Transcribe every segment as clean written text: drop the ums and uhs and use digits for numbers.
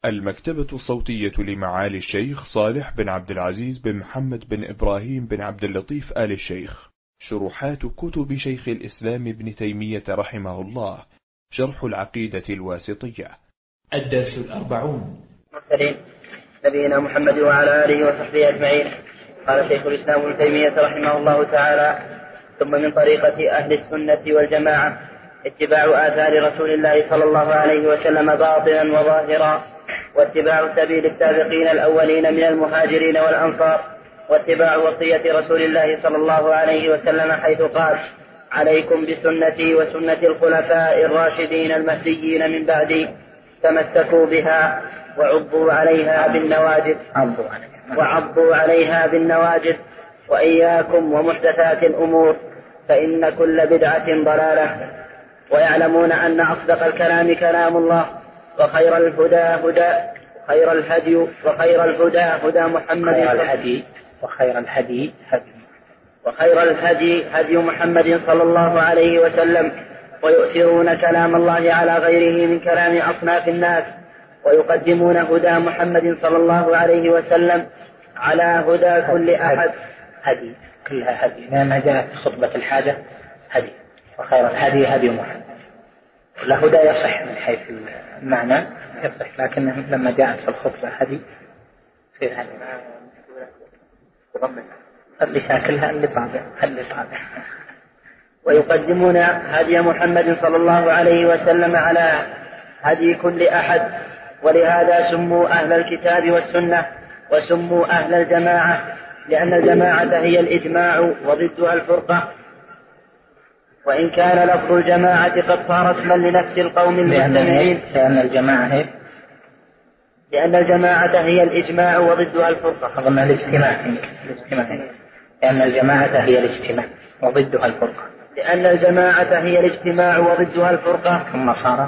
المكتبة الصوتية لمعالي الشيخ صالح بن عبد العزيز بن محمد بن إبراهيم بن عبد اللطيف آل الشيخ. شروحات كتب شيخ الإسلام ابن تيمية رحمه الله. شرح العقيدة الواسطية. الدرس 40. مرسلين نبينا محمد وعلى آله وصحبه أجمعين. قال شيخ الإسلام ابن تيمية رحمه الله تعالى: ثم من طريقة أهل السنة والجماعة اتباع آثار رسول الله صلى الله عليه وسلم باطنا وظاهرا، واتباع سبيل السابقين الأولين من المهاجرين والأنصار، واتباع وصية رسول الله صلى الله عليه وسلم حيث قال: عليكم بسنتي وسنة الخلفاء الراشدين المهديين من بعدي، تمسكوا بها وعضوا عليها بالنواجذ وإياكم ومحدثات الأمور، فإن كل بدعة ضلالة. ويعلمون أن أصدق الكلام كلام الله، وخير الهدي هدي محمد صلى الله عليه وسلم، ويؤثرون كلام الله على غيره من كلام أصناف الناس، ويقدمون هدى محمد صلى الله عليه وسلم على هدى كل أحد. هدي كلها هدي، لأنها جاءت في خطبة الحاجة هدي، وخير الهدي هدي محمد. الهدى يصح من حيث المعنى يصح، لكن لما جاءت في الخطبة هدي في هدي اللي شاكلها اللي طابع. ويقدمون هدي محمد صلى الله عليه وسلم على هدي كل أحد، ولهذا سموا أهل الكتاب والسنة وسموا أهل الجماعة، لأن الجماعة هي الإجماع وضدها الفرقة. وإن كان لفظ الجماعة قد صار اسما لنفس القوم المجتمعين، لأن الجماعة هي الإجماع وضدها الفرقة. أظن الاجتماع، لأن الجماعة هي الاجتماع وضدها الفرقة. لأن الجماعة هي الاجتماع وضدها الفرقة. ثم صار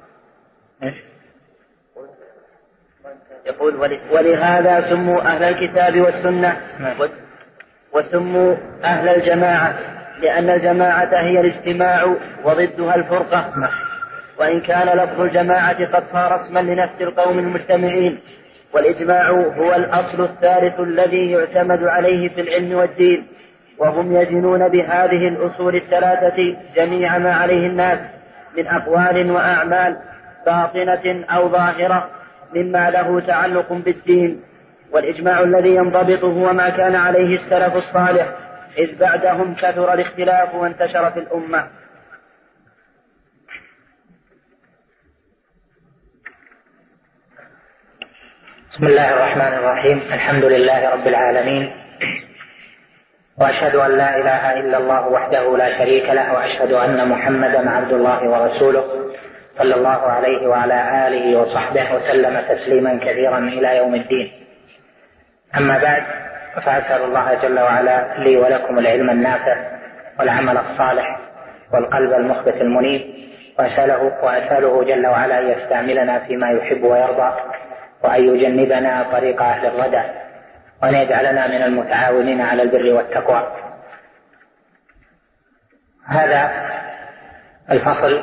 يقول: ولهذا سموا أهل الكتاب والسنة وسموا أهل الجماعة، لأن الجماعة هي الاجتماع وضدها الفرقة. وإن كان لفظ الجماعة قد صار اسما لنفس القوم المجتمعين، والإجماع هو الأصل الثالث الذي يعتمد عليه في العلم والدين، وهم يدينون بهذه الأصول الثلاثة جميع ما عليه الناس من أقوال وأعمال باطنة أو ظاهرة مما له تعلق بالدين. والإجماع الذي ينضبط هو ما كان عليه السلف الصالح، إذ بعدهم كثر الاختلاف وانتشر في الأمة. بسم الله الرحمن الرحيم. الحمد لله رب العالمين، وأشهد أن لا إله إلا الله وحده لا شريك له، وأشهد أن محمدا عبد الله ورسوله صلى الله عليه وعلى آله وصحبه وسلم تسليما كثيرا إلى يوم الدين. أما بعد، فأسأل الله جل وعلا لي ولكم العلم النافع والعمل الصالح والقلب المخبت المنيب، وأسأله جل وعلا أن يستعملنا فيما يحب ويرضى، وأن يجنبنا طريق أهل الردى، وأن يجعلنا من المتعاونين على البر والتقوى. هذا الفصل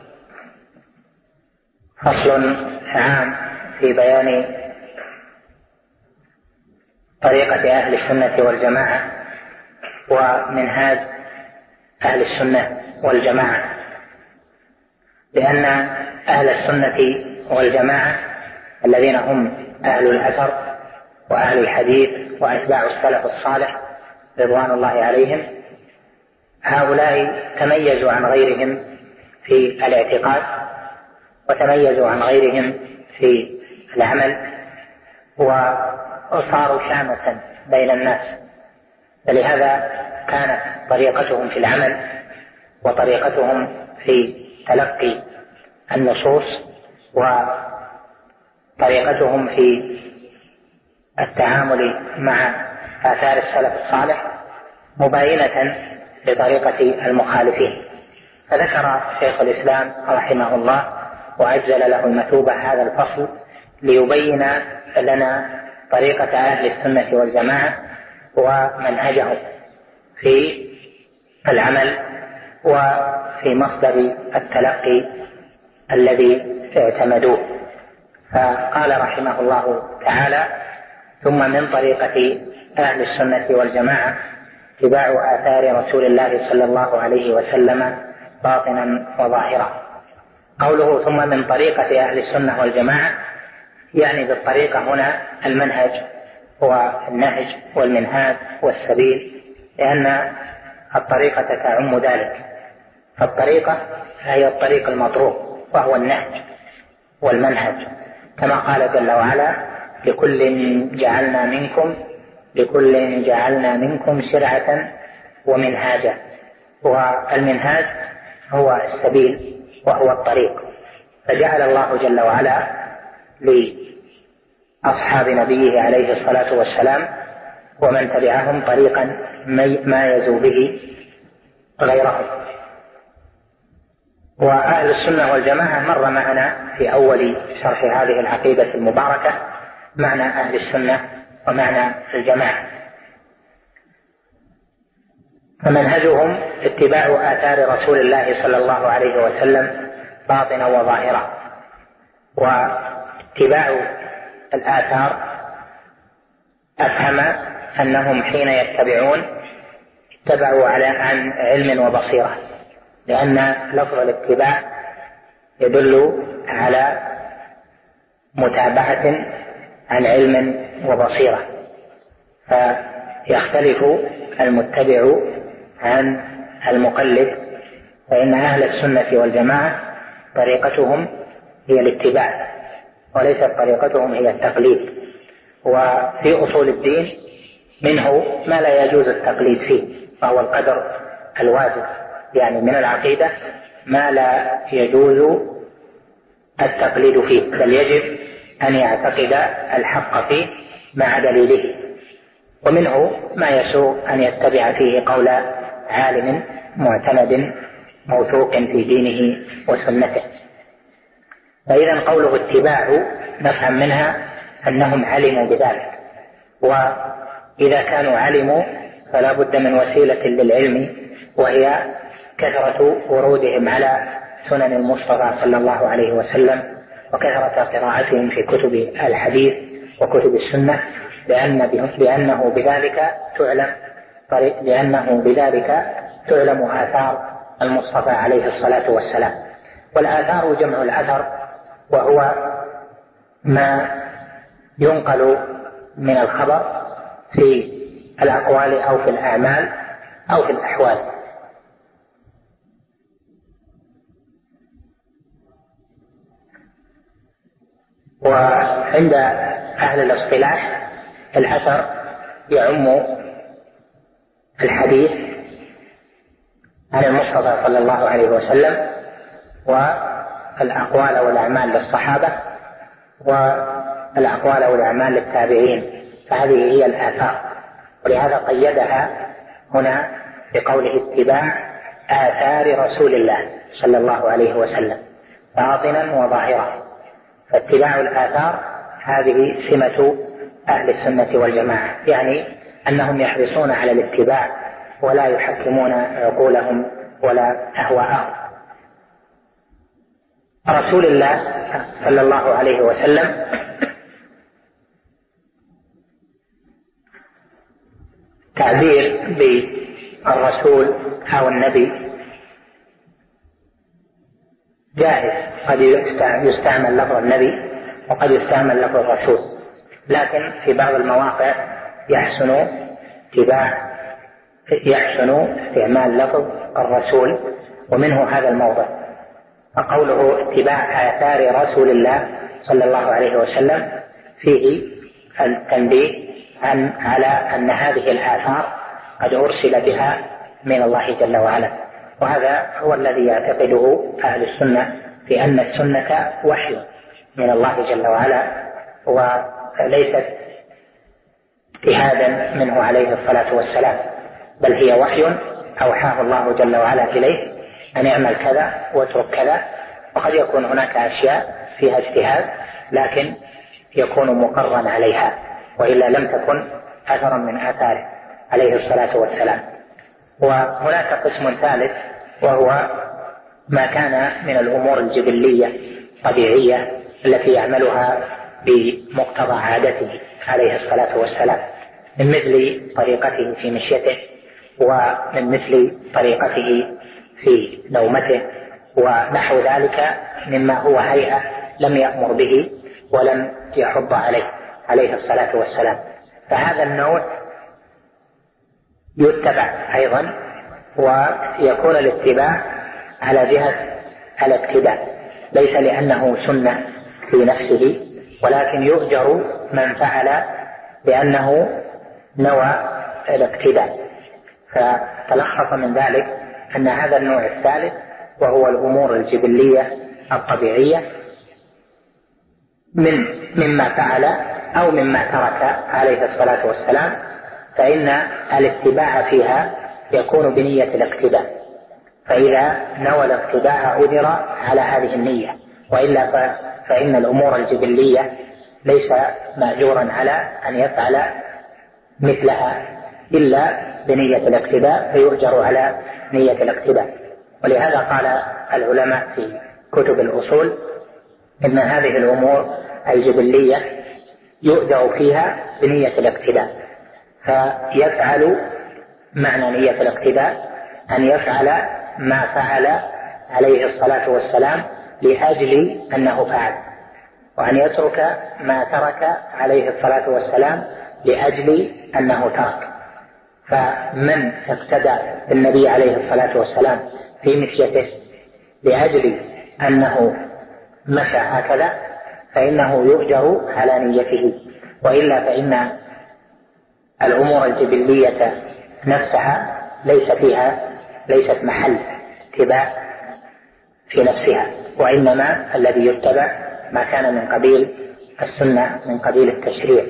فصل عام في بيان طريقة أهل السنة والجماعة ومنهاج أهل السنة والجماعة، لأن أهل السنة والجماعة الذين هم أهل الأثر وأهل الحديث وأتباع السلف الصالح رضوان الله عليهم، هؤلاء تميزوا عن غيرهم في الاعتقاد، وتميزوا عن غيرهم في العمل، وصاروا شامة بين الناس. فلهذا كانت طريقتهم في العمل وطريقتهم في تلقي النصوص وطريقتهم في التعامل مع آثار السلف الصالح مباينة لطريقة المخالفين. فذكر شيخ الإسلام رحمه الله وعجل له المثوبة هذا الفصل ليبين لنا طريقة أهل السنة والجماعة ومنهجهم في العمل وفي مصدر التلقي الذي اعتمدوه. فقال رحمه الله تعالى: ثم من طريقة أهل السنة والجماعة اتباع آثار رسول الله صلى الله عليه وسلم باطنا وظاهرا. قوله ثم من طريقة أهل السنة والجماعة يعني بالطريقة هنا المنهج والنهج والمنهاج والسبيل، لأن الطريقة تعم ذلك. فالطريقة هي الطريق المطروق وهو النهج والمنهج، كما قال جل وعلا: لكل جعلنا منكم شرعة ومنهاجا. والمنهاج هو السبيل وهو الطريق، فجعل الله جل وعلا لأصحاب نبيه عليه الصلاة والسلام ومن تبعهم طريقا مايزوا به غيرهم. وأهل السنة والجماعة مر معنا في أول شرح هذه العقيدة المباركة معنى أهل السنة ومعنى الجماعة. فمنهجهم اتباع آثار رسول الله صلى الله عليه وسلم باطنا وظاهرا. واتباع الآثار أفهم أنهم حين يتبعون اتبعوا عن علم وبصيرة، لأن لفظ الاتباع يدل على متابعة عن علم وبصيرة، فيختلف المتبع عن المقلد. فإن أهل السنة والجماعة طريقتهم هي الاتباع وليست طريقتهم هي التقليد. وفي أصول الدين منه ما لا يجوز التقليد فيه، وهو القدر الواجب، يعني من العقيدة ما لا يجوز التقليد فيه، بل يجب أن يعتقد الحق فيه مع دليله. ومنه ما يسوء أن يتبع فيه قول عالم معتمد موثوق في دينه وسنته. فإذا قوله اتباع نفهم منها أنهم علموا بذلك، وإذا كانوا علموا فلا بد من وسيلة للعلم، وهي كثرة ورودهم على سنن المصطفى صلى الله عليه وسلم، وكثرة قراءتهم في كتب الحديث وكتب السنة، لأنه بذلك تعلم آثار المصطفى عليه الصلاة والسلام. والآثار جمع الأثر، وهو ما ينقل من الخبر في الأقوال أو في الأعمال أو في الأحوال. وعند أهل الاصطلاح الأثر يعم الحديث عن المصطفى صلى الله عليه وسلم والأقوال والأعمال للصحابة والأقوال والأعمال للتابعين، فهذه هي الآثار. ولهذا قيدها هنا بقوله اتباع آثار رسول الله صلى الله عليه وسلم باطنا وظاهرا. فاتباع الآثار هذه سمة أهل السنة والجماعة، يعني أنهم يحرصون على الاتباع ولا يحكمون عقولهم ولا أهواءهم. رسول الله صلى الله عليه وسلم تعبير بالرسول أو النبي جائز، قد يستعمل لفظ النبي وقد يستعمل لفظ الرسول، لكن في بعض المواقع يحسن استعمال لفظ الرسول، ومنه هذا الموضع. فقوله اتباع آثار رسول الله صلى الله عليه وسلم فيه التنبيه على أن هذه الآثار قد أرسل بها من الله جل وعلا. وهذا هو الذي يعتقده أهل السنة، في أن السنة وحي من الله جل وعلا، وليست اجتهادا منه عليه الصلاة والسلام، بل هي وحي أوحاه الله جل وعلا إليه أن يعمل كذا واترك كذا. وقد يكون هناك أشياء فيها اجتهاد لكن يكون مقرا عليها، وإلا لم تكن أثرا من آثاره عليه الصلاة والسلام. وهناك قسم ثالث، وهو ما كان من الأمور الجبلية طبيعية التي يعملها بمقتضى عادته عليه الصلاة والسلام، من مثل طريقته في مشيته، ومن مثل طريقته في نومته، ونحو ذلك مما هو هيئة لم يأمر به ولم يحض عليه الصلاة والسلام. فهذا النوع يتبع أيضا، ويكون الاتباع على جهة الاقتداء، ليس لأنه سنة في نفسه، ولكن يؤجر من فعل لأنه نوى الاقتداء. فتلخص من ذلك أن هذا النوع الثالث، وهو الأمور الجبلية الطبيعية مما فعل أو مما ترك عليه الصلاة والسلام، فإن الاتباع فيها يكون بنية الاقتداء، فإذا نوى الاقتداء أجر على هذه النية، وإلا فإن الأمور الجبلية ليس مأجورا على أن يفعل مثلها إلا بنية الاقتداء، فيؤجر على نية الاقتداء. ولهذا قال العلماء في كتب الأصول إن هذه الأمور الجبلية يؤجر فيها بنية الاقتداء، فيفعل معنى نية الاقتداء أن يفعل ما فعل عليه الصلاة والسلام لأجل أنه فعل، وأن يترك ما ترك عليه الصلاة والسلام لأجل أنه ترك. فمن اقتدى بالنبي عليه الصلاة والسلام في مشيته لأجل أنه مشى هكذا فإنه يؤجر على نيته، وإلا فإن الأمور الجبلية نفسها ليست محل اتباع في نفسها، وإنما الذي يتبع ما كان من قبيل السنة، من قبيل التشريع.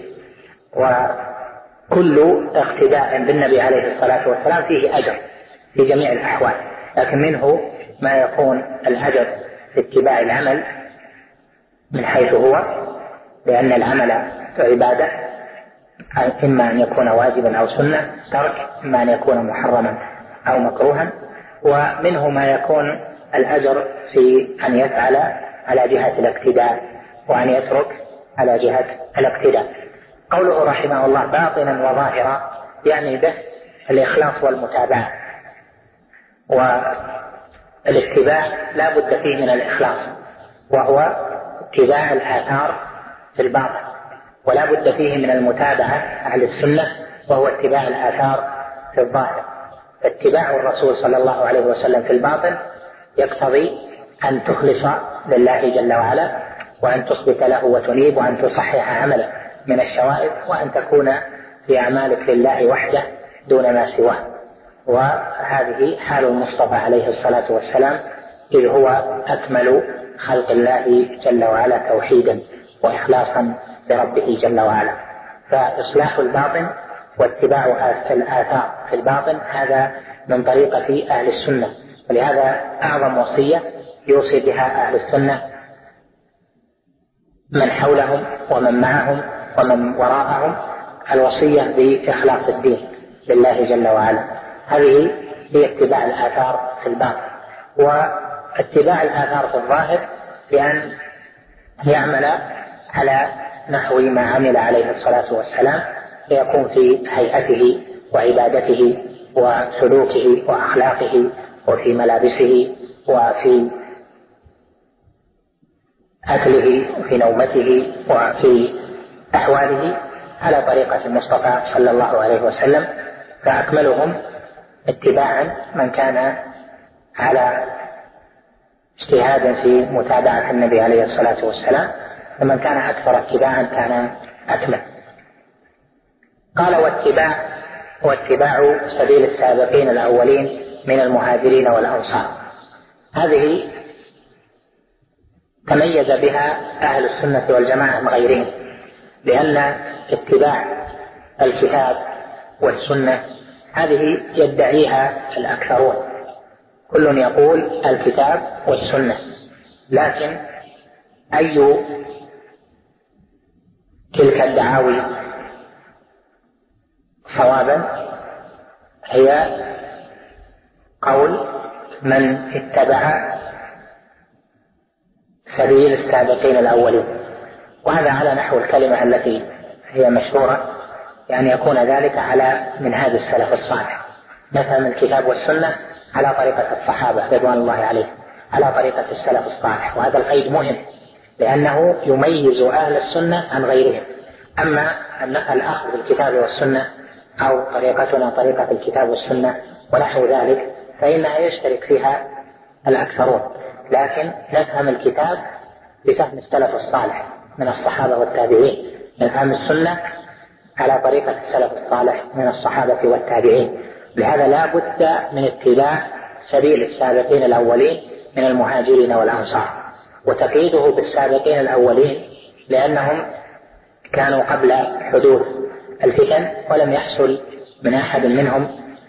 وكل اقتداء بالنبي عليه الصلاة والسلام فيه أجر في جميع الأحوال، لكن منه ما يكون الأجر في اتباع العمل من حيث هو، لأن العمل عبادة، إما أن يكون واجبا أو سنة، ترك إما أن يكون محرما أو مكروها، ومنه ما يكون الأجر في أن يفعل على جهة الاقتداء وأن يترك على جهة الاقتداء. قوله رحمه الله باطنا وظاهرا يعني به الإخلاص والمتابعة، والاتباع لا بد فيه من الإخلاص، وهو اتباع الآثار في الباطن، ولا بد فيه من المتابعة أهل السنة، وهو اتباع الآثار في الظاهر. فاتباع الرسول صلى الله عليه وسلم في الباطن يقتضي أن تخلص لله جل وعلا، وأن تثبت له وتنيب، وأن تصحح عملك من الشوائب، وأن تكون في أعمالك لله وحده دون ما سواه. وهذه حال المصطفى عليه الصلاة والسلام، إذ هو أكمل خلق الله جل وعلا توحيدا وإخلاصا لربه جل وعلا. فإصلاح الباطن واتباع الآثار في الباطن هذا من طريقة أهل السنة، ولهذا أعظم وصية يوصي بها أهل السنة من حولهم ومن معهم ومن وراءهم، الوصية بإخلاص الدين لله جل وعلا. هذه هي اتباع الآثار في الباطن. واتباع الآثار في الظاهر بأن يعمل على نحو ما عمل عليه الصلاة والسلام، فيكون في هيئته وعبادته وسلوكه وأخلاقه وفي ملابسه وفي أكله وفي نومته وفي أحواله على طريقة المصطفى صلى الله عليه وسلم. فأكملهم اتباعا من كان على اجتهاد في متابعة النبي عليه الصلاة والسلام، ومن كان أكثر اتباعا كان أكمل. قال واتباع سبيل السابقين الأولين من المهاجرين والأنصار. هذه تميز بها أهل السنة والجماعة من غيرهم، لأن اتباع الكتاب والسنة هذه يدعيها الأكثرون، كل يقول الكتاب والسنة، لكن أي تلك الدعاوي صوابا؟ هي قول من اتبع سبيل السابقين الأولين، وهذا على نحو الكلمة التي هي مشهورة، يعني يكون ذلك على منهاج السلف الصالح، نفهم الكتاب والسنة على طريقة الصحابة رضوان الله عليهم، على طريقة السلف الصالح. وهذا القيد مهم لأنه يميز أهل السنة عن غيرهم. أما الأخذ بالكتاب والسنة أو طريقتنا طريقة الكتاب والسنة ونحو ذلك فإنها يشترك فيها الأكثرون، لكن نفهم الكتاب بفهم السلف الصالح من الصحابة والتابعين، نفهم السنة على طريقة السلف الصالح من الصحابة والتابعين. لهذا لا بد من اتباع سبيل السابقين الأولين من المهاجرين والأنصار، وتقييده بالسابقين الأولين لأنهم كانوا قبل حدوث الفتن ولم يحصل من أحد منهم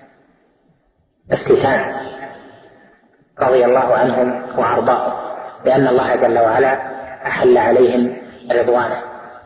استثناء رضي الله عنهم وأرضاهم، لأن الله جل وعلا أحل عليهم رضوانه،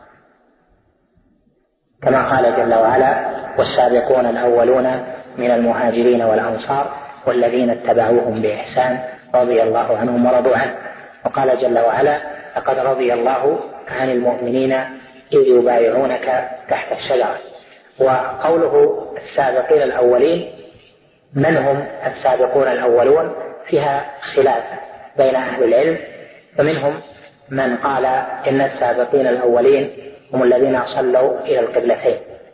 كما قال جل وعلا: والسابقون الأولون من المهاجرين والأنصار والذين اتبعوهم بإحسان رضي الله عنهم ورضوا عنه. وقال جل وعلا: لقد رضي الله عن المؤمنين إذ يبايعونك تحت الشجرة. وقوله السابقين الأولين، من هم السابقون الأولون؟ فيها خلاف بين أهل العلم، فمنهم من قال إن السابقين الأولين هم الذين صلوا إلى القبلتين،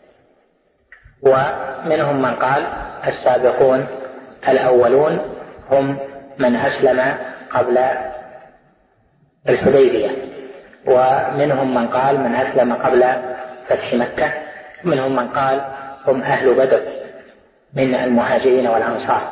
ومنهم من قال السابقون الأولون هم من أسلم قبل الحديبية، ومنهم من قال من أسلم قبل فتح مكة، ومنهم من قال هم أهل بدر من المهاجرين والأنصار.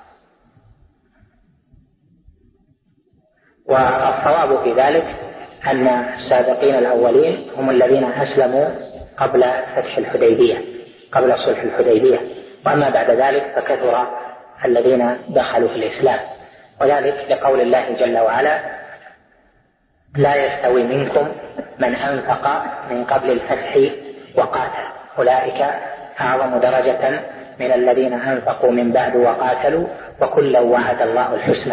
والصواب في ذلك أن السابقين الأولين هم الذين أسلموا قبل فتح الحديبية، قبل صلح الحديبية، وأما بعد ذلك فكثر الذين دخلوا في الإسلام، وذلك لقول الله جل وعلا: لا يستوي منكم من أنفق من قبل الفتح وقاتل أولئك أعظم درجة من الذين أنفقوا من بعد وقاتلوا وكلا وعد الله الحسنى.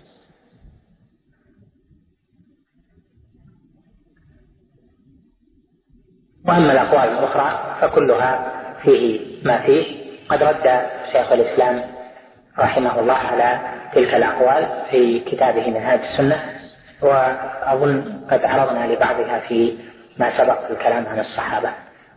وأما الأقوال الأخرى فكلها فيه ما فيه. قد رد شيخ الإسلام رحمه الله على تلك الأقوال في كتابه منهاج السنة، وأظن قد عرضنا لبعضها في ما سبق في الكلام عن الصحابة.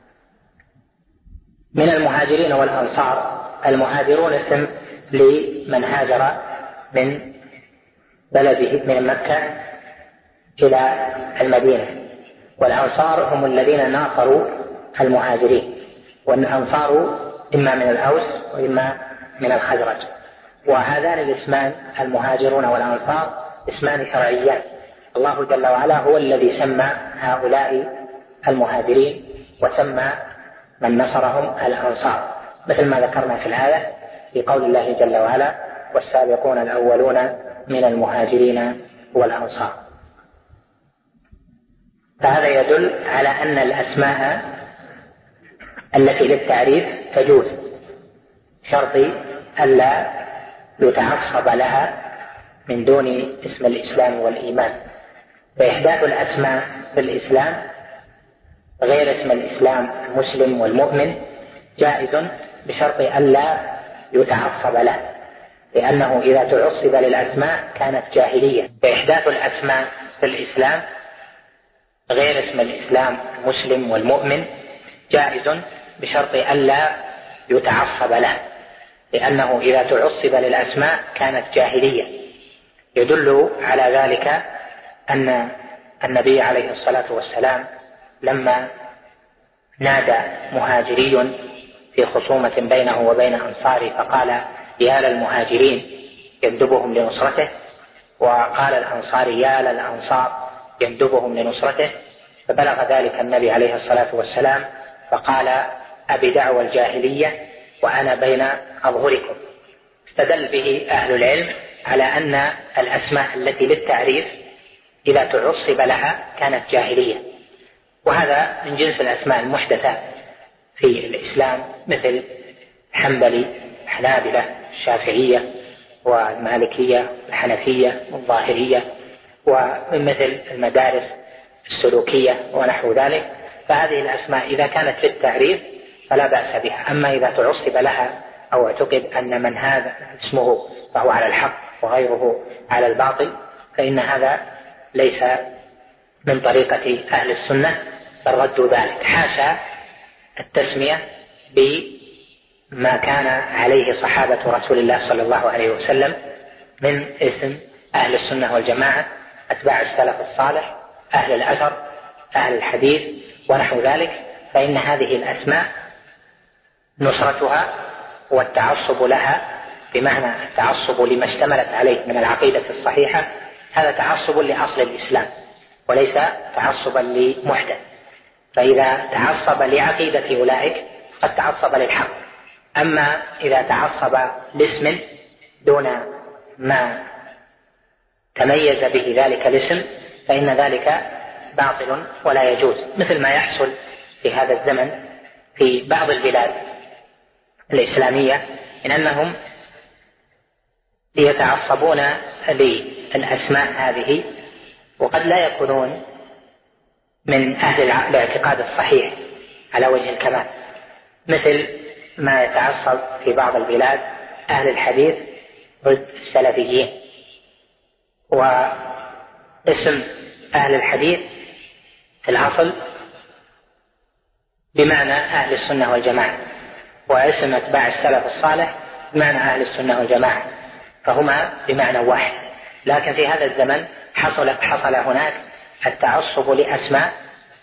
من المهاجرين والأنصار، المهاجرون اسم لمن هاجر من بلده من مكة إلى المدينة، والأنصار هم الذين ناصروا المهاجرين، والأنصار إما من الأوس وإما من الخزرج. وهذان الاسمان المهاجرون والأنصار اسمان شرعيان، الله جل وعلا هو الذي سمى هؤلاء المهاجرين وسمى من نصرهم الأنصار، مثل ما ذكرنا في الآية في قول الله جل وعلا: والسابقون الأولون من المهاجرين والأنصار. فهذا يدل على أن الأسماء التي للتعريف تجوز، شرط ألا يتعصب لها من دون اسم الإسلام والإيمان. فإحداث الأسماء في الإسلام غير اسم الإسلام المسلم والمؤمن جائز بشرط ألا يتعصب له، لأنه إذا تعصب للأسماء كانت جاهلية. فإحداث الأسماء في الإسلام غير اسم الإسلام المسلم والمؤمن جائز بشرط ألا يتعصب له، لأنه إذا تعصب للأسماء كانت جاهلية. يدل على ذلك أن النبي عليه الصلاة والسلام لما نادى مهاجري في خصومة بينه وبين أنصاره فقال: يا للمهاجرين يندبهم لنصرته، وقال الأنصاري: يا للأنصار يندبهم لنصرته، فبلغ ذلك النبي عليه الصلاة والسلام فقال: أبي دعوى الجاهلية وأنا بين أظهركم. استدل به أهل العلم على أن الأسماء التي للتعريف إذا تعصب لها كانت جاهلية، وهذا من جنس الأسماء المحدثة في الإسلام، مثل حنبلي، حنابلة، الشافعية والمالكية، الحنفية والظاهرية ومن مثل المدارس السلوكية ونحو ذلك، فهذه الأسماء إذا كانت للتعريف فلا بأس بها. أما إذا تعصب لها أو اعتقد أن من هذا اسمه فهو على الحق وغيره على الباطل، فإن هذا ليس من طريقة أهل السنة، بل ردوا ذلك. حاشا التسمية بما كان عليه صحابة رسول الله صلى الله عليه وسلم من اسم أهل السنة والجماعة، أتباع السلف الصالح، أهل الأثر، أهل الحديث ونحو ذلك، فإن هذه الأسماء نصرتها والتعصب لها، بمعنى التعصب لما اشتملت عليه من العقيدة الصحيحة، هذا تعصب لأصل الإسلام وليس تعصبا لمحدث. فإذا تعصب لعقيدة أولئك قد تعصب للحق. أما إذا تعصب لاسم دون ما تميز به ذلك الاسم فإن ذلك باطل ولا يجوز، مثل ما يحصل في هذا الزمن في بعض البلاد الإسلامية، إن أنهم يتعصبون للأسماء هذه وقد لا يكونون من أهل الاعتقاد الصحيح على وجه الكمال، مثل ما يتعصب في بعض البلاد أهل الحديث ضد السلفيين. واسم أهل الحديث في الأصل بمعنى أهل السنة والجماعة، واسم أتباع السلف الصالح بمعنى أهل السنة والجماعة، فهما بمعنى واحد. لكن في هذا الزمن حصل هناك التعصب لأسماء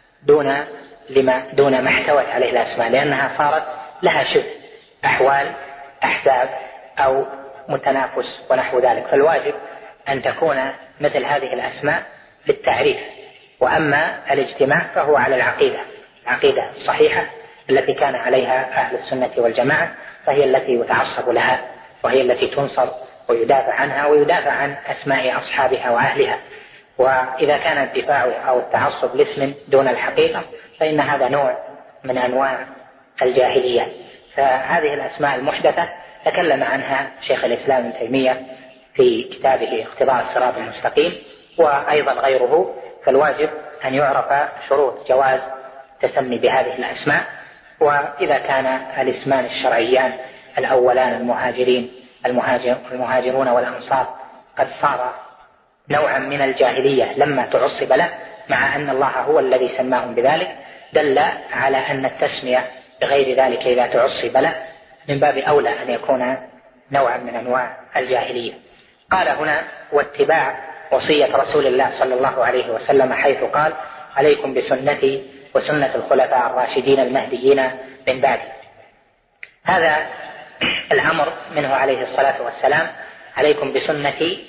دون ما احتوت عليه الأسماء، لأنها صارت لها شبه أحوال أحزاب أو متنافس ونحو ذلك. فالواجب أن تكون مثل هذه الأسماء للتعريف، وأما الاجتماع فهو على العقيدة الصحيحة التي كان عليها أهل السنة والجماعة، فهي التي يتعصب لها وهي التي تنصر ويدافع عنها ويدافع عن أسماء أصحابها وأهلها. وإذا كان الدفاع أو التعصب لاسم دون الحقيقة فإن هذا نوع من أنواع الجاهلية. فهذه الأسماء المحدثة تكلم عنها شيخ الإسلام ابن تيمية في كتابه اقتضاء الصراط المستقيم وأيضا غيره. فالواجب أن يعرف شروط جواز تسمي بهذه الأسماء، وإذا كان الاسمان الشرعيان الأولان المهاجرون والأنصار قد صار نوعا من الجاهلية لما تعصب له، مع أن الله هو الذي سماهم بذلك، دل على أن التسمية بغير ذلك إذا تعصب له من باب أولى أن يكون نوعا من أنواع الجاهلية. قال هنا: واتباع وصية رسول الله صلى الله عليه وسلم، حيث قال: عليكم بسنتي وسنة الخلفاء الراشدين المهديين من بعدي. هذا الأمر منه عليه الصلاة والسلام: عليكم بسنتي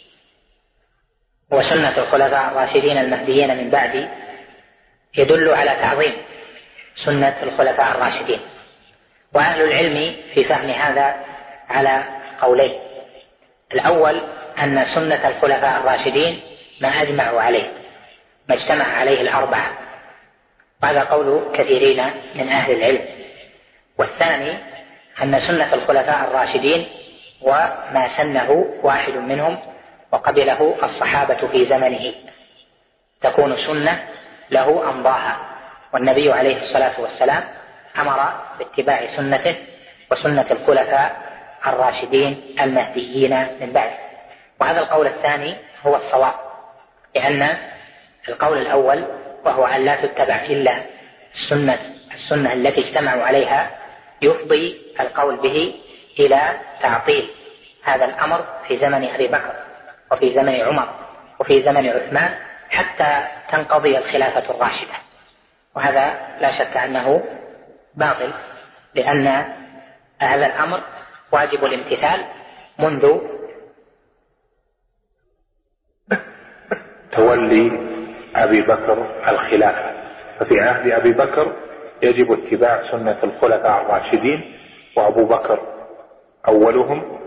وسنة الخلفاء الراشدين المهديين من بعدي، يدل على تعظيم سنة الخلفاء الراشدين. وأهل العلم في فهم هذا على قولين: الأول أن سنة الخلفاء الراشدين ما أجمعوا عليه، ما اجتمع عليه الأربعة، وهذا قول كثيرين من أهل العلم. والثاني أن سنة الخلفاء الراشدين وما سنه واحد منهم وقبله الصحابة في زمنه تكون سنة له أمضاها، والنبي عليه الصلاة والسلام أمر باتباع سنته وسنة الخلفاء الراشدين المهديين من بعده. وهذا القول الثاني هو الصواب، لأن القول الأول وهو أن لا تتبع إلا السنة التي اجتمعوا عليها يفضي القول به إلى تعطيل هذا الأمر في زمن أبي بكر وفي زمن عمر وفي زمن عثمان حتى تنقضي الخلافة الراشدة، وهذا لا شك أنه باطل، لأن هذا الأمر واجب الامتثال منذ تولي أبي بكر الخلافة. ففي عهد أبي بكر يجب اتباع سنة الخلفاء الراشدين، وأبو بكر أولهم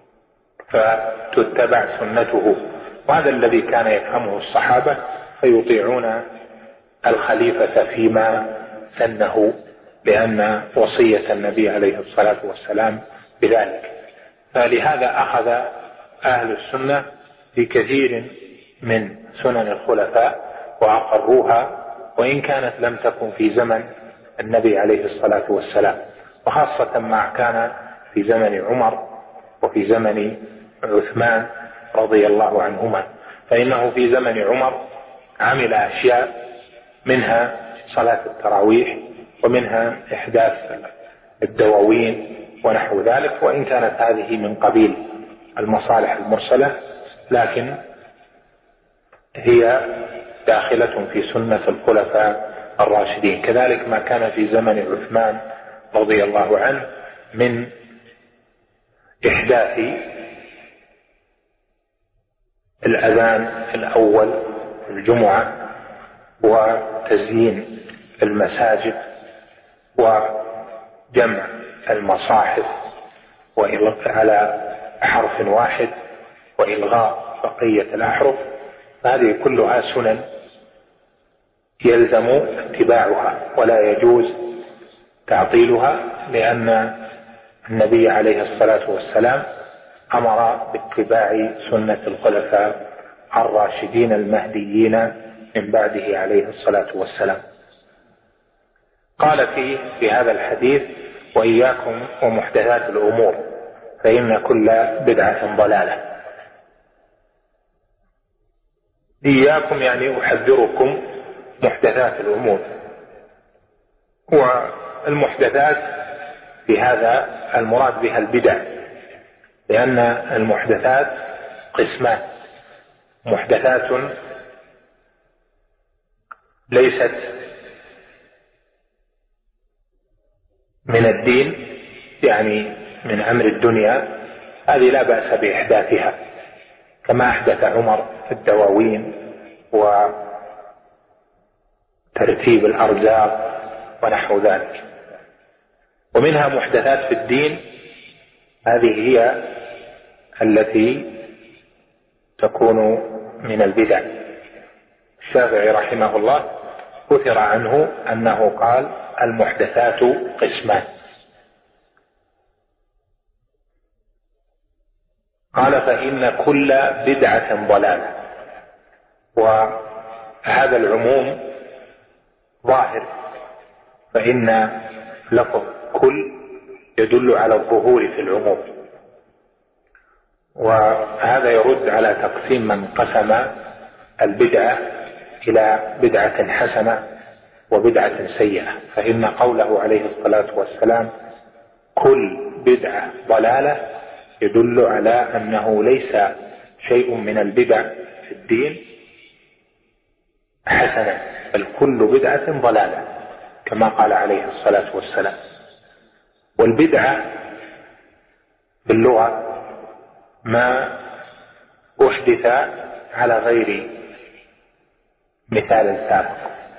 فتتبع سنته، وهذا الذي كان يفهمه الصحابة، فيطيعون الخليفة فيما سنه، لأن وصية النبي عليه الصلاة والسلام بذلك. فلهذا أخذ أهل السنة بكثير من سنن الخلفاء وأقروها، وإن كانت لم تكن في زمن النبي عليه الصلاة والسلام، وخاصة ما كان في زمن عمر وفي زمن عثمان رضي الله عنهما. فإنه في زمن عمر عمل أشياء منها صلاة التراويح، ومنها إحداث الدواوين ونحو ذلك، وإن كانت هذه من قبيل المصالح المرسلة، لكن هي داخلة في سنة الخلفاء الراشدين. كذلك ما كان في زمن عثمان رضي الله عنه من إحداث الأذان الأول في الجمعة، وتزيين المساجد، وجمع المصاحف على حرف واحد، وإلغاء بقية الأحرف. هذه كلها سنن يلزم اتباعها ولا يجوز تعطيلها، لأن النبي عليه الصلاة والسلام أمر باتباع سنة الخلفاء الراشدين المهديين من بعده عليه الصلاة والسلام. قال في هذا الحديث: وإياكم ومحدثات الأمور فإن كل بدعة ضلالة. إياكم يعني أحذركم محدثات الأمور، والمحدثات في هذا المراد بها البدع، لأن المحدثات قسمان: محدثات ليست من الدين، يعني من أمر الدنيا، هذه لا بأس بإحداثها، كما أحدث عمر في الدواوين وترتيب الأرزاق ونحو ذلك. ومنها محدثات في الدين، هذه هي التي تكون من البدع. الشافعي رحمه الله أثر عنه أنه قال: المحدثات قسمان. قال: فإن كل بدعة ضلالة. وهذا العموم ظاهر، فإن لفظ كل يدل على الظهور في العموم، وهذا يرد على تقسيم من قسم البدعة إلى بدعة حسنة وبدعة سيئة. فإن قوله عليه الصلاة والسلام: كل بدعة ضلالة، يدل على أنه ليس شيء من البدع في الدين حسنا، بل كل بدعة ضلالة، كما قال عليه الصلاة والسلام. والبدعة باللغة ما أحدث على غير مثال سابق.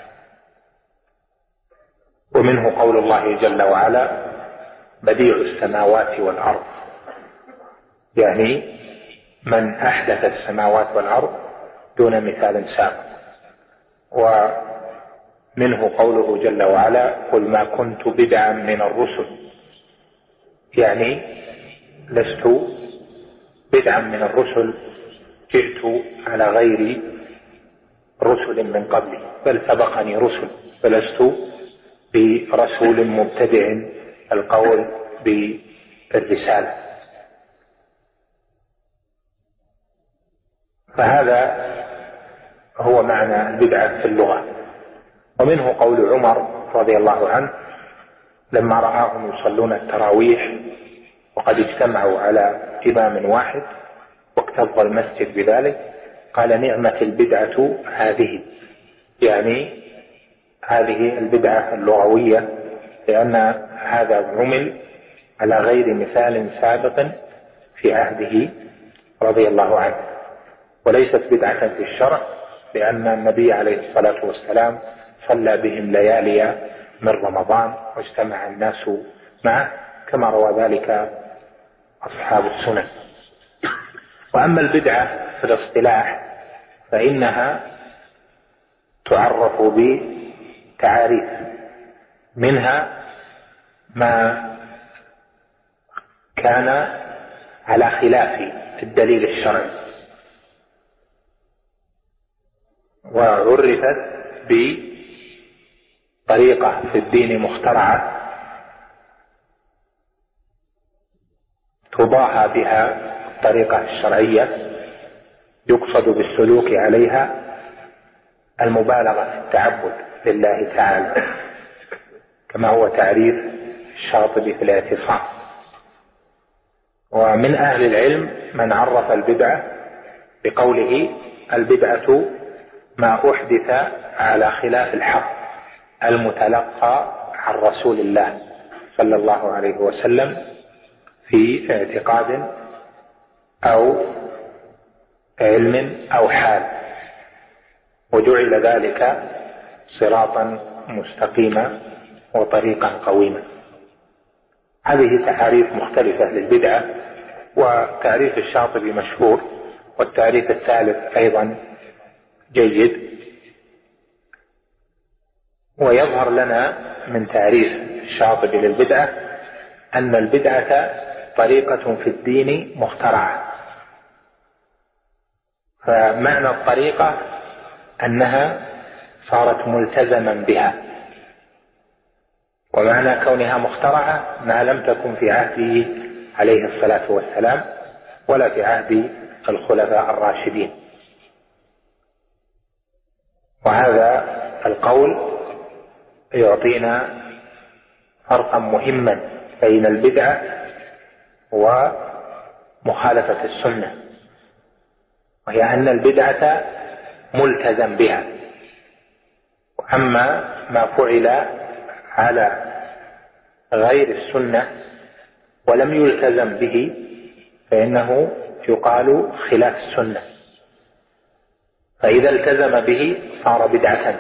ومنه قول الله جل وعلا: بديع السماوات والأرض، يعني من أحدث السماوات والأرض دون مثال سابق. ومنه قوله جل وعلا: قل ما كنت بدعا من الرسل، يعني لست بدعا من الرسل، جئت على غير رسل من قبلي، بل سبقني رسل، فلست برسول مبتدع القول بالرسالة. فهذا هو معنى البدعة في اللغة. ومنه قول عمر رضي الله عنه لما رآهم يصلون التراويح وقد اجتمعوا على إمام واحد واكتظ المسجد بذلك، قال: نعمة البدعة هذه، يعني هذه البدعة اللغوية، لأن هذا عمل على غير مثال سابق في عهده رضي الله عنه، وليست بدعة في الشرع، لأن النبي عليه الصلاة والسلام صلى بهم ليالي من رمضان واجتمع الناس معه، كما روى ذلك أصحاب السنن. وأما البدعة في الاصطلاح فإنها تعرف بتعاريف، منها ما كان على خلاف الدليل الشرعي، وعرفت بطريقة في الدين مخترعة تضاهى بها الطريقة الشرعية يقصد بالسلوك عليها المبالغة في التعبد لله تعالى، كما هو تعريف الشاطبي في الاعتصام. ومن أهل العلم من عرف البدعة بقوله: البدعة ما أحدث على خلاف الحق المتلقى عن رسول الله صلى الله عليه وسلم في اعتقاد أو علم أو حال، وجعل ذلك صراطا مستقيما وطريقا قويما. هذه تعاريف مختلفة للبدعة، وتعريف الشاطبي مشهور، والتعريف الثالث أيضا جيد. ويظهر لنا من تعريف الشاطبي للبدعة أن البدعة طريقة في الدين مخترعة، فمعنى الطريقة أنها صارت ملتزما بها، ومعنى كونها مخترعة ما لم تكن في عهده عليه الصلاة والسلام ولا في عهد الخلفاء الراشدين. وهذا القول يعطينا فرقا مهما بين البدعة ومخالفة السنة، وهي أن البدعة ملتزم بها، وأما ما فعل على غير السنة ولم يلتزم به فإنه يقال خلاف السنة، فإذا التزم به صار بدعة.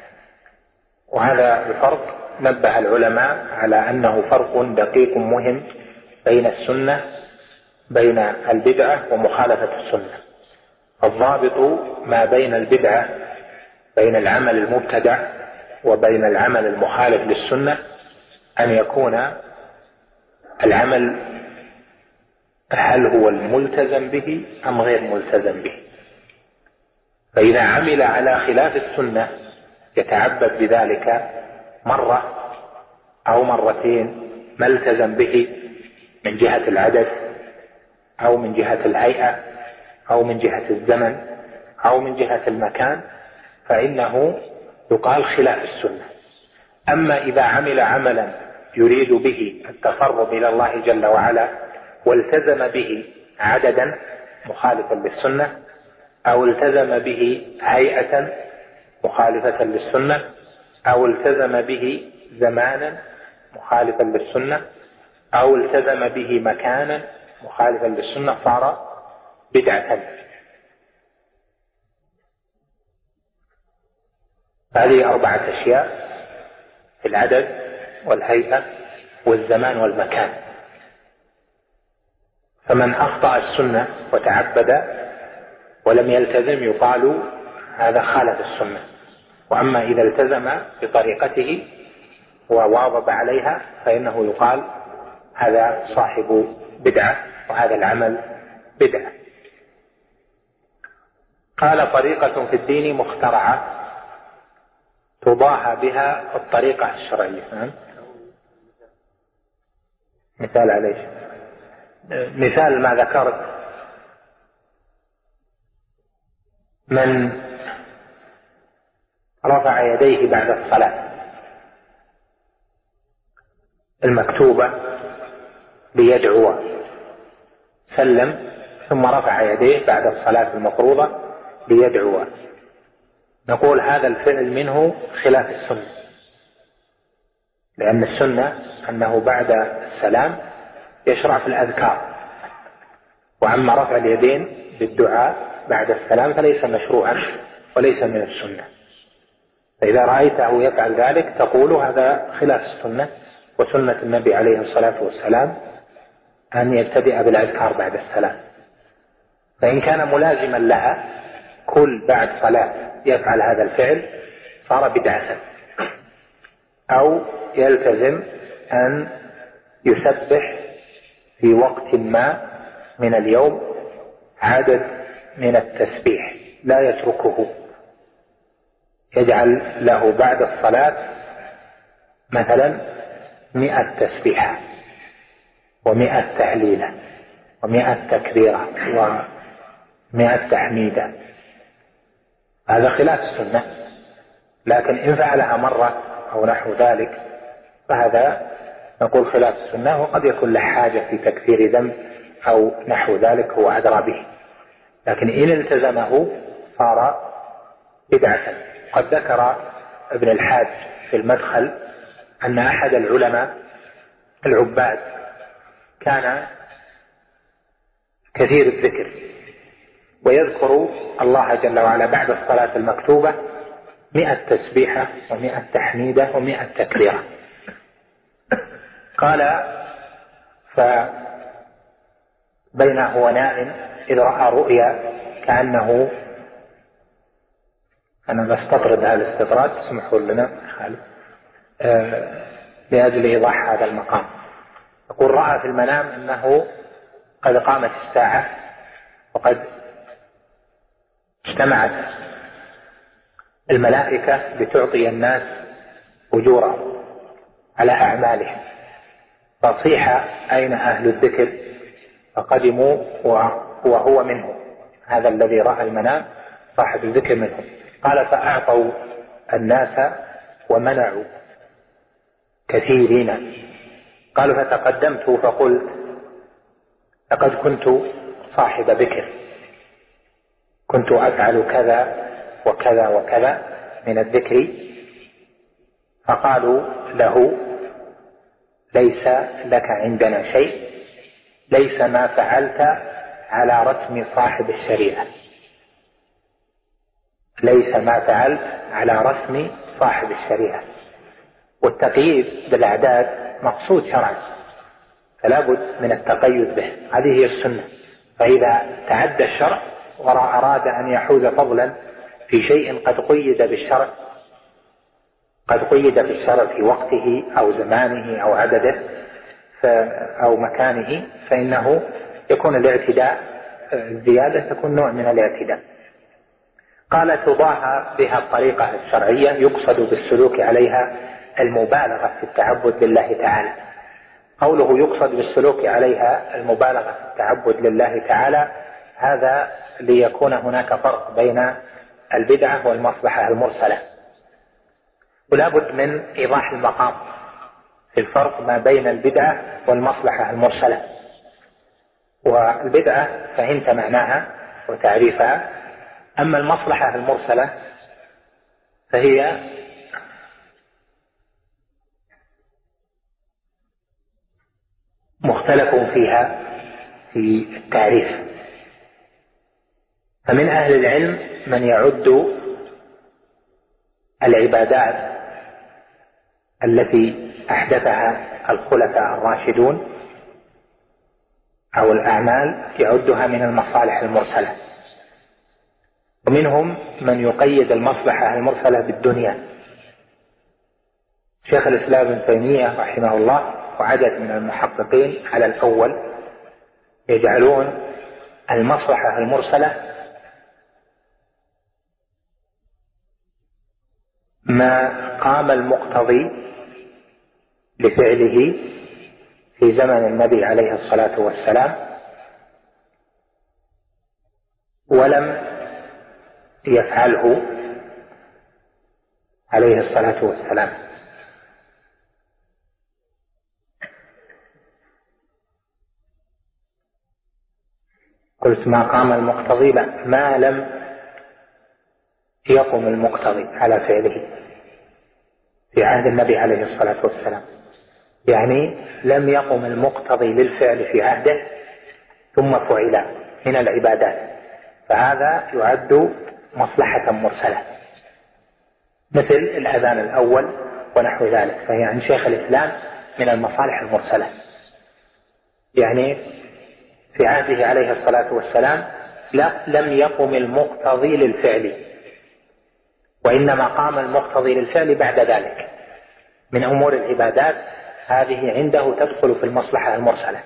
وهذا الفرق نبه العلماء على أنه فرق دقيق مهم بين السنة بين البدعة ومخالفة السنة. الضابط ما بين البدعة بين العمل المبتدع وبين العمل المخالف للسنة أن يكون العمل هل هو الملتزم به أم غير ملتزم به. فإذا عمل على خلاف السنة يتعبد بذلك مرة أو مرتين ما التزم به من جهة العدد أو من جهة الهيئة أو من جهة الزمن أو من جهة المكان، فإنه يقال خلاف السنة. أما إذا عمل عملا يريد به التقرب إلى الله جل وعلا والتزم به عددا مخالفا للسنة، أو التزم به هيئة مخالفة للسنة، أو التزم به زمانا مخالفا للسنة، أو التزم به مكانا مخالفا للسنة، صار بدعة. هذه 4 أشياء في العدد والهيئة والزمان والمكان. فمن أخطأ السنة وتعبد ولم يلتزم يقال هذا خالف السنة. وأما إذا التزم بطريقته وواظب عليها فإنه يقال هذا صاحب بدعة وهذا العمل بدعة. قال: طريقة في الدين مخترعة تضاهى بها الطريقة الشرعية. مثال عليه، مثال ما ذكرت من رفع يديه بعد الصلاة المكتوبة ليدعو، سلم ثم رفع يديه بعد الصلاة المفروضة ليدعو، نقول هذا الفعل منه خلاف السنة، لأن السنة أنه بعد السلام يشرع في الأذكار، وأما رفع اليدين بالدعاء بعد السلام فليس مشروعا وليس من السنة. فإذا رأيته يفعل ذلك تقول هذا خلاف السنة، وسنة النبي عليه الصلاة والسلام أن يبتدئ بالأذكار بعد السلام. فإن كان ملازما لها كل بعد صلاة يفعل هذا الفعل صار بدعة، أو يلتزم أن يسبح في وقت ما من اليوم عدد من التسبيح لا يتركه، يجعل له بعد الصلاة مثلا 100 تسبيحة و100 تهليلة و100 تكبيرة و100 تحميدة. هذا خلاف السنة، لكن إن فعلها مرة أو نحو ذلك فهذا نقول خلاف السنة، وقد يكون له حاجة في تكفير ذنب أو نحو ذلك هو أدرى به، لكن إن التزمه صار بدعة. قد ذكر ابن الحاج في المدخل أن أحد العلماء العباد كان كثير الذكر ويذكر الله جل وعلا بعد الصلاة المكتوبة 100 تسبيحة و100 تحميدة و100 تكبيرة. قال فبينه هو نائم إذ رأى رؤيا كأنه، أنا بستطرد هذا الاستطراد اسمحوا لنا لأجل إيضاح هذا المقام. يقول رأى في المنام أنه قد قامت الساعة وقد اجتمعت الملائكة لتعطي الناس أجورهم على أعمالهم، فصيح أين أهل الذكر فقدموا وهو منهم، هذا الذي رأى المنام صاحب الذكر منهم. قال فأعطوا الناس ومنعوا كثيرين. قالوا فتقدمت فقلت لقد كنت صاحب ذكر، كنت أفعل كذا وكذا وكذا من الذكر. فقالوا له ليس لك عندنا شيء، ليس ما فعلت على رسم صاحب الشريعة، ليس ما فعلت على رسم صاحب الشريعة. والتقييد بالأعداد مقصود شرعا فلا بد من التقيد به، هذه هي السنة. فإذا تعدى الشرع وأراد أن يحوز فضلا في شيء قد قيد بالشرع، قد قيد بالشرع في وقته أو زمانه أو عدده أو مكانه، فإنه يكون الاعتداء، الزيادة تكون نوع من الاعتداء. قال تضاهى بها الطريقة الشرعية يقصد بالسلوك عليها المبالغة في التعبد لله تعالى. قوله يقصد بالسلوك عليها المبالغة في التعبد لله تعالى، هذا ليكون هناك فرق بين البدعة والمصلحة المرسلة، ولا بد من إيضاح المقام في الفرق ما بين البدعة والمصلحة المرسلة. والبدعة فهمت معناها وتعريفها، أما المصلحة المرسلة فهي مختلف فيها في التعريف. فمن أهل العلم من يعد العبادات التي أحدثها الخلفاء الراشدون أو الأعمال يعدها من المصالح المرسلة، ومنهم من يقيد المصلحة المرسلة بالدنيا. شيخ الإسلام ابن تيمية رحمه الله وعدد من المحققين على الأول يجعلون المصلحة المرسلة ما قام المقتضي لفعله في زمن النبي عليه الصلاة والسلام ولم يفعله عليه الصلاة والسلام. قلت ما قام المقتضي، لا، ما لم يقم المقتضي على فعله في عهد النبي عليه الصلاة والسلام، يعني لم يقم المقتضي للفعل في عهده ثم فعل من العبادات، فهذا يعد مصلحة مرسلة مثل الأذان الأول ونحو ذلك، فهي عند شيخ الإسلام من المصالح المرسلة. يعني في عهده عليه الصلاة والسلام لم يقم المقتضي للفعل، وإنما قام المقتضي للفعل بعد ذلك من أمور العبادات، هذه عنده تدخل في المصلحة المرسلة.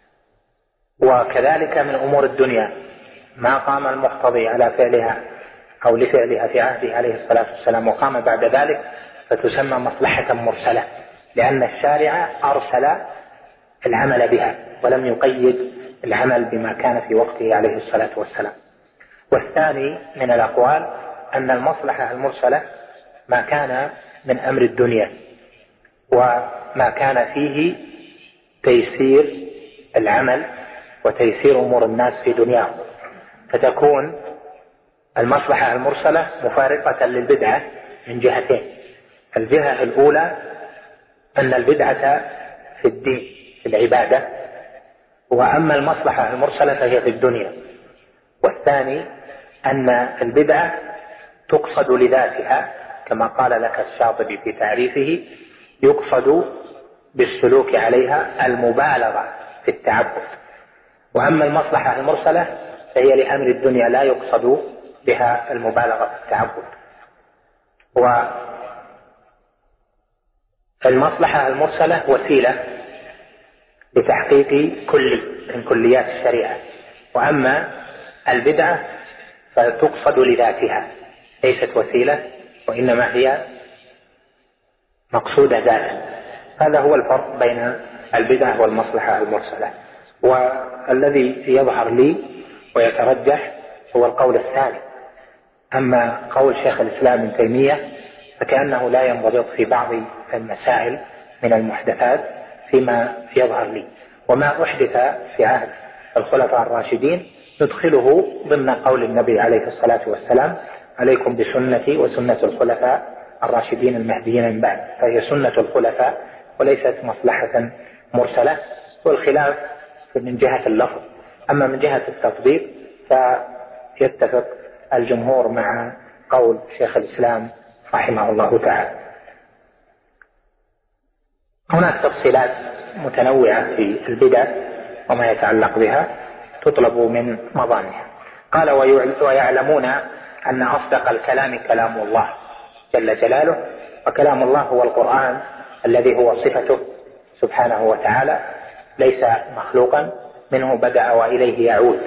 وكذلك من أمور الدنيا ما قام المقتضي على فعلها أو لفعلها في عهده عليه الصلاة والسلام وقام بعد ذلك فتسمى مصلحة مرسلة، لأن الشارع أرسل العمل بها ولم يقيد العمل بما كان في وقته عليه الصلاة والسلام. والثاني من الأقوال أن المصلحة المرسلة ما كان من أمر الدنيا وما كان فيه تيسير العمل وتيسير أمور الناس في دنياهم، فتكون المصلحة المرسلة مفارقة للبدعة من جهتين. الجهة الأولى أن البدعة في الدين في العبادة، وأما المصلحة المرسلة فهي في الدنيا. والثاني أن البدعة تقصد لذاتها كما قال لك الشاطبي في تعريفه، يقصد بالسلوك عليها المبالغة في التعبد، وأما المصلحة المرسلة فهي لأمر الدنيا لا يقصد بها المبالغة في التعبد. والمصلحة المرسلة وسيلة لتحقيق كل من كليات الشريعة، وأما البدعة فتقصد لذاتها ليست وسيلة وإنما هي مقصودة ذاتا. هذا هو الفرق بين البدعة والمصلحة المرسلة. والذي يظهر لي ويترجح هو القول الثاني. أما قول شيخ الإسلام ابن تيمية فكأنه لا ينضبط في بعض المسائل من المحدثات فيما يظهر لي، وما أحدث في عهد الخلفاء الراشدين ندخله ضمن قول النبي عليه الصلاة والسلام: عليكم بسنتي وسنة الخلفاء الراشدين المهديين من بعد، فهي سنة الخلفاء وليست مصلحة مرسلة. والخلاف من جهة اللفظ، أما من جهة التطبيق فيتفق الجمهور مع قول شيخ الإسلام رحمه الله تعالى. هناك تفصيلات متنوعة في البدع وما يتعلق بها تطلب من مظانها. قال: ويعلمون أن أصدق الكلام كلام الله جل جلاله، وكلام الله هو القرآن الذي هو صفته سبحانه وتعالى، ليس مخلوقا، منه بدأ وإليه يعود.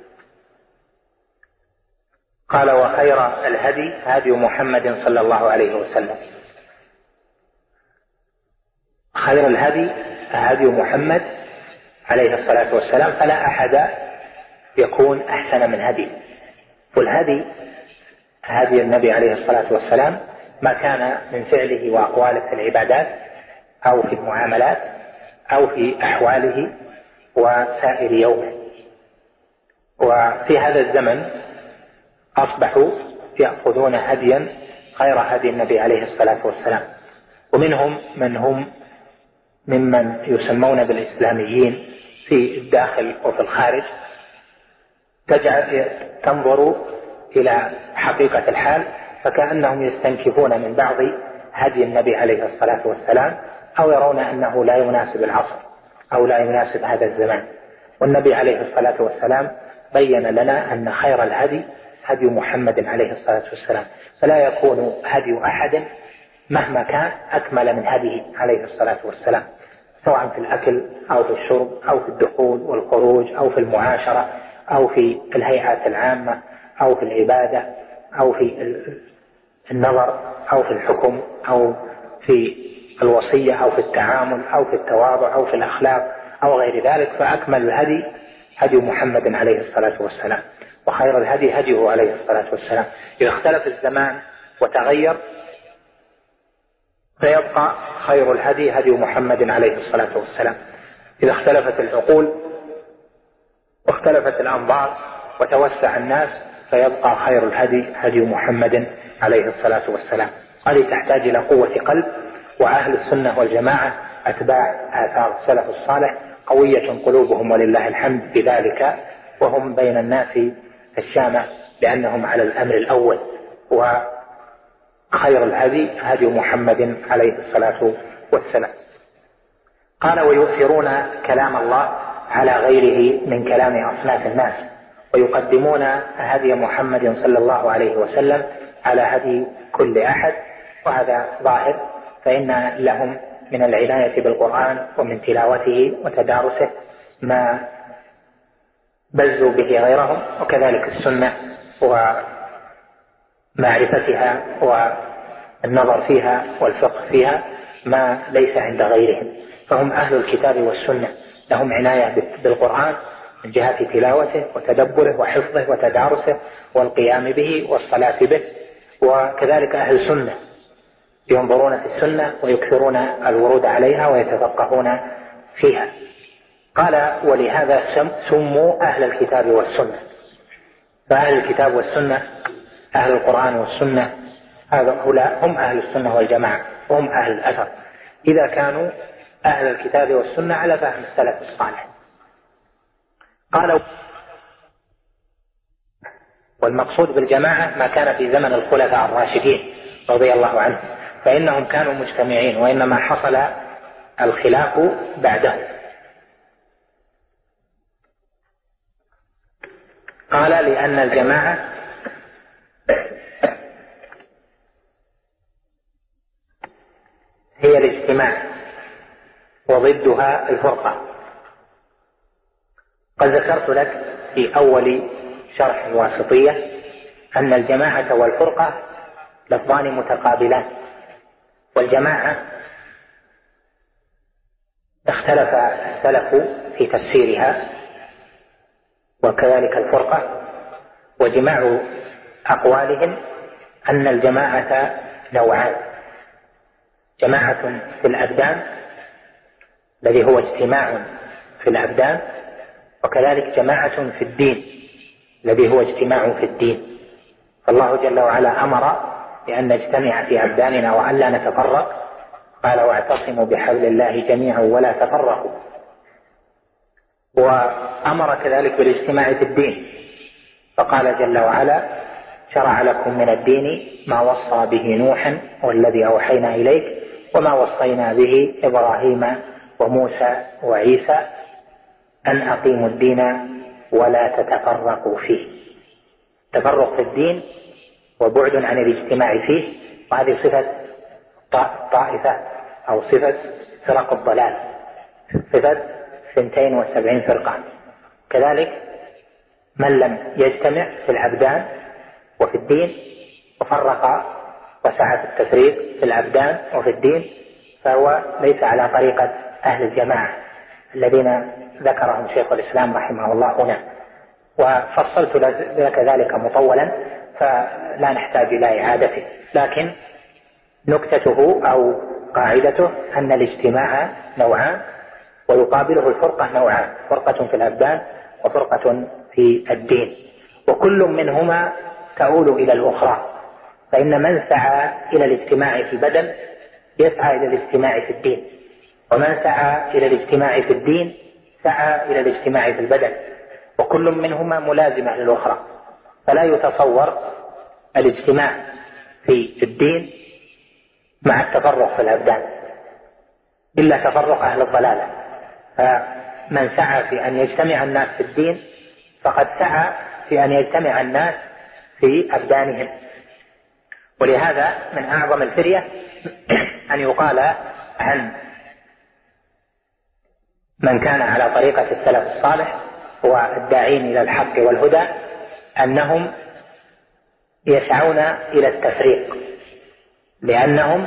قال: وخير الهدي هدي محمد صلى الله عليه وسلم. خير الهدي هدي محمد عليه الصلاة والسلام، فلا أحد يكون أحسن من هدي. والهدي هدي النبي عليه الصلاة والسلام ما كان من فعله وأقواله في العبادات أو في المعاملات أو في أحواله وسائر يومه. وفي هذا الزمن أصبحوا يأخذون هديا غير هدي النبي عليه الصلاة والسلام، ومنهم من هم ممن يسمون بالإسلاميين في الداخل وفي الخارج، تنظر إلى حقيقة الحال فكأنهم يستنكفون من بعض هدي النبي عليه الصلاة والسلام، أو يرون أنه لا يناسب العصر أو لا يناسب هذا الزمان. والنبي عليه الصلاة والسلام بين لنا أن خير الهدي هدي محمد عليه الصلاة والسلام، فلا يكون هدي أحد مهما كان أكمل من هديه عليه الصلاة والسلام، سواء في الأكل أو في الشرب أو في الدخول والخروج أو في المعاشرة أو في الهيئات العامة أو في العبادة أو في النظر أو في الحكم أو في الوصية أو في التعامل أو في التواضع أو في الأخلاق أو غير ذلك. فأكمل الهدي هدي محمد عليه الصلاة والسلام، وخير الهدي هديه عليه الصلاة والسلام. إذا اختلف الزمان وتغير فيبقى خير الهدي هدي محمد عليه الصلاة والسلام. إذا اختلفت العقول واختلفت الأنظار وتوسع الناس فيبقى خير الهدي هدي محمد عليه الصلاة والسلام. هذه تحتاج إلى قوة قلب، وأهل السنة والجماعة أتباع آثار السلف الصالح قوية قلوبهم ولله الحمد بذلك، وهم بين الناس الشامة لأنهم على الأمر الأول، وخير الهدي هدي محمد عليه الصلاة والسلام. قال: ويؤثرون كلام الله على غيره من كلام أصناف الناس، ويقدمون هدي محمد صلى الله عليه وسلم على هدي كل أحد، وهذا ظاهر، فإن لهم من العناية بالقرآن ومن تلاوته وتدارسه ما بزوا به غيرهم، وكذلك السنة معرفتها والنظر فيها والفقه فيها ما ليس عند غيرهم. فهم أهل الكتاب والسنة، لهم عناية بالقرآن من جهة تلاوته وتدبره وحفظه وتدارسه والقيام به والصلاة به. وكذلك أهل السنة ينظرون في السنة ويكثرون الورود عليها ويتفقهون فيها. قال ولهذا سموا أهل الكتاب والسنة. فأهل الكتاب والسنة أهل القرآن والسنة هؤلاء هم أهل السنة والجماعة وهم أهل الأثر، إذا كانوا أهل الكتاب والسنة على فهم السلف الصالح. قالوا والمقصود بالجماعة ما كان في زمن الخلفاء الراشدين رضي الله عنهم، فإنهم كانوا مجتمعين وإنما حصل الخلاف بعدهم. قال لأن الجماعة هي الاجتماع وضدها الفرقة. قد ذكرت لك في أول شرح الواسطية أن الجماعة والفرقة لفظان متقابلان، والجماعة اختلف السلف في تفسيرها وكذلك الفرقة، وجماع أقوالهم أن الجماعة نوعان: جماعة في الأبدان الذي هو اجتماع في الأبدان، وكذلك جماعة في الدين الذي هو اجتماع في الدين. فالله جل وعلا أمر بأن نجتمع في أبداننا وأن لا نتفرق، قال واعتصموا بحبل الله جميعا ولا تفرقوا. وأمر كذلك بالاجتماع في الدين، فقال جل وعلا شرع لكم من الدين ما وصى به نوحا والذي أوحينا إليك وما وصينا به إبراهيم وموسى وعيسى أن أقيموا الدين ولا تتفرقوا فيه. تفرق في الدين وبعد عن الاجتماع فيه، وهذه صفة طائفة أو صفة فرق الضلال، صفة 72 فرقة. كذلك من لم يجتمع في الأبدان وفي الدين وفرق وسعى في التفريق في الأبدان وفي الدين فهو ليس على طريقة أهل الجماعة الذين ذكرهم شيخ الإسلام رحمه الله هنا، وفصلت لك ذلك مطولا فلا نحتاج إلى إعادته. لكن نكتته أو قاعدته أن الاجتماع نوعان ويقابله الفرقة نوعان: فرقة في الأبدان وفرقة في الدين، وكل منهما تؤول إلى الأخرى. فإن من سعى إلى الاجتماع في البدن يسعى إلى الاجتماع في الدين، ومن سعى إلى الاجتماع في الدين سعى إلى الاجتماع في البدن، وكل منهما ملازمة للأخرى. فلا يتصور الاجتماع في الدين مع التفرق في الأبدان إلا تفرق أهل الضلالة. فمن سعى في أن يجتمع الناس في الدين فقد سعى في أن يجتمع الناس في أبدانهم. ولهذا من أعظم الفرية أن يقال عن من كان على طريقة السلف الصالح والداعين إلى الحق والهدى أنهم يسعون إلى التفريق، لأنهم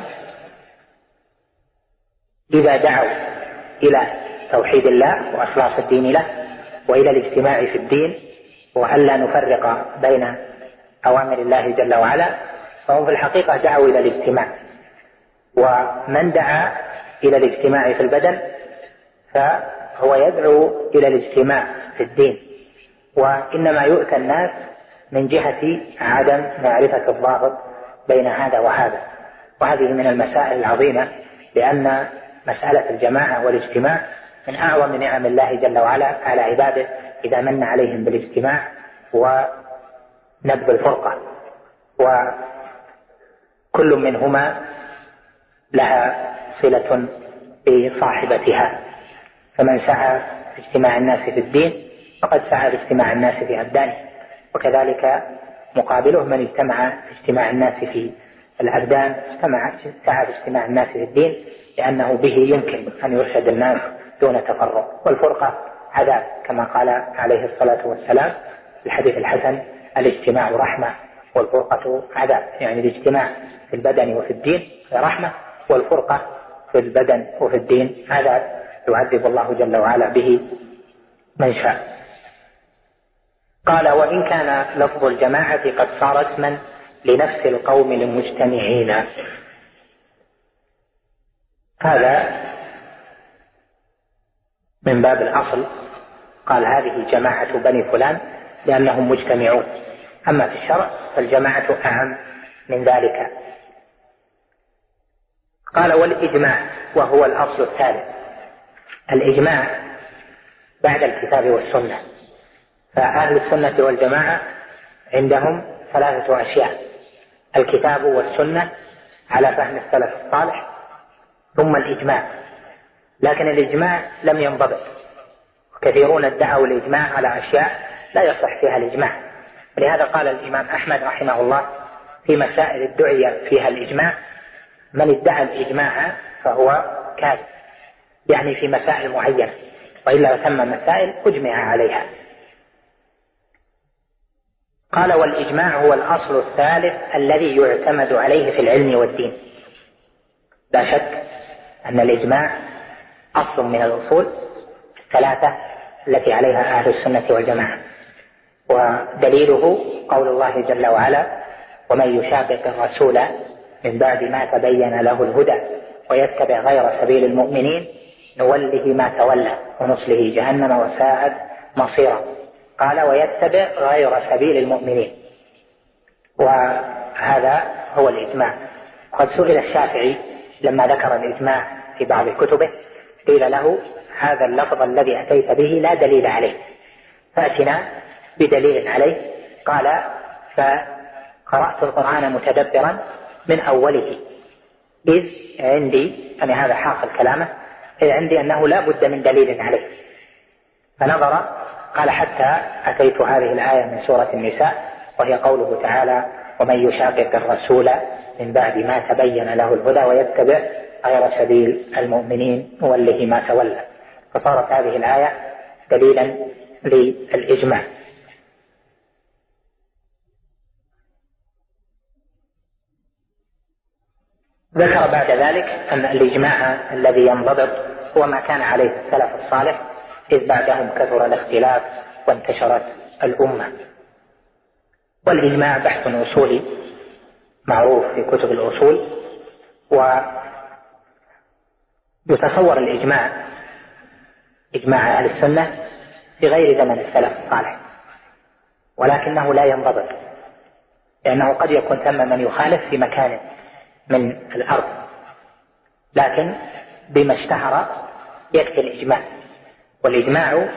إذا دعوا إلى توحيد الله وإخلاص الدين له وإلى الاجتماع في الدين وألا نفرق بين أوامر الله جل وعلا فهم في الحقيقة دعوا إلى الاجتماع. ومن دعا إلى الاجتماع في البدن فهو يدعو إلى الاجتماع في الدين، وإنما يؤتى الناس من جهة عدم معرفة الضابط بين هذا وهذا. وهذه من المسائل العظيمة، لأن مسألة الجماعة والاجتماع من أعظم نعم الله جل وعلا على عباده إذا من عليهم بالاجتماع ونبذ الفرقة، وكل منهما لها صلة بصاحبتها. فمن سعى في اجتماع الناس في الدين فقد سعى في اجتماع الناس في أبدانه، وكذلك مقابله من اجتمع في اجتماع الناس في الأبدان سعى في اجتماع الناس في الدين، لأنه به يمكن أن يرشد الناس دون تفرق. والفرقة عذاب كما قال عليه الصلاة والسلام في الحديث الحسن: الاجتماع رحمة والفرقة عذاب، يعني الاجتماع في البدن وفي الدين رحمة، والفرقة في البدن وفي الدين عذاب يعذب الله جل وعلا به من شاء. قال: وإن كان لفظ الجماعة قد صار اسما لنفس القوم المجتمعين. هذا من باب الأصل، قال هذه جماعة بني فلان لأنهم مجتمعون. أما في الشرع فالجماعة أعم من ذلك. قال: والإجماع وهو الأصل الثالث. الإجماع بعد الكتاب والسنة، فأهل السنة والجماعة عندهم 3 أشياء: الكتاب والسنة على فهم السلف الصالح، ثم الإجماع. لكن الإجماع لم ينضبط، كثيرون ادعوا الإجماع على أشياء لا يصح فيها الإجماع. ولهذا قال الإمام أحمد رحمه الله في مسائل ادعي فيها الإجماع: من ادعى الإجماع فهو كاذب، يعني في مسائل معينة، وإلا ثم مسائل أجمع عليها. قال: والإجماع هو الأصل الثالث الذي يعتمد عليه في العلم والدين. لا شك أن الإجماع أصل من الأصول 3 التي عليها أهل السنة والجماعة، ودليله قول الله جل وعلا: ومن يشاقق الرسول من بعد ما تبين له الهدى ويتبع غير سبيل المؤمنين نوله ما تولى ونصله جهنم وساءت مصيرا. قال: ويتبع غير سبيل المؤمنين. وهذا هو الإجماع. قد سئل الشافعي لما ذكر الإجماع في بعض كتبه، قيل له: هذا اللفظ الذي أتيت به لا دليل عليه، فأتنا بدليل عليه. قال: فقرأت القرآن متدبرا من أوله إذ عندي، يعني هذا حاصل كلامه، إذ عندي أنه لا بد من دليل عليه. فنظر، قال: حتى أتيت هذه الآية من سورة النساء، وهي قوله تعالى: ومن يشاقق الرسول من بعد ما تبين له الهدى ويتبع غير سبيل المؤمنين نوله ما تولى. فصارت هذه الآية دليلا للإجماع. ذكر بعد ذلك أن الإجماع الذي ينضبط هو ما كان عليه السلف الصالح، إذ بعدهم كثر الاختلاف وانتشرت الأمة. والإجماع بحث أصولي معروف في كتب الأصول، ويتصور الإجماع إجماع أهل السنة في غير زمن السلف الصالح، ولكنه لا ينضبط، لأنه قد يكون ثم من يخالف في مكان من الأرض، لكن بما اشتهر يكفي الإجماع. والإجماع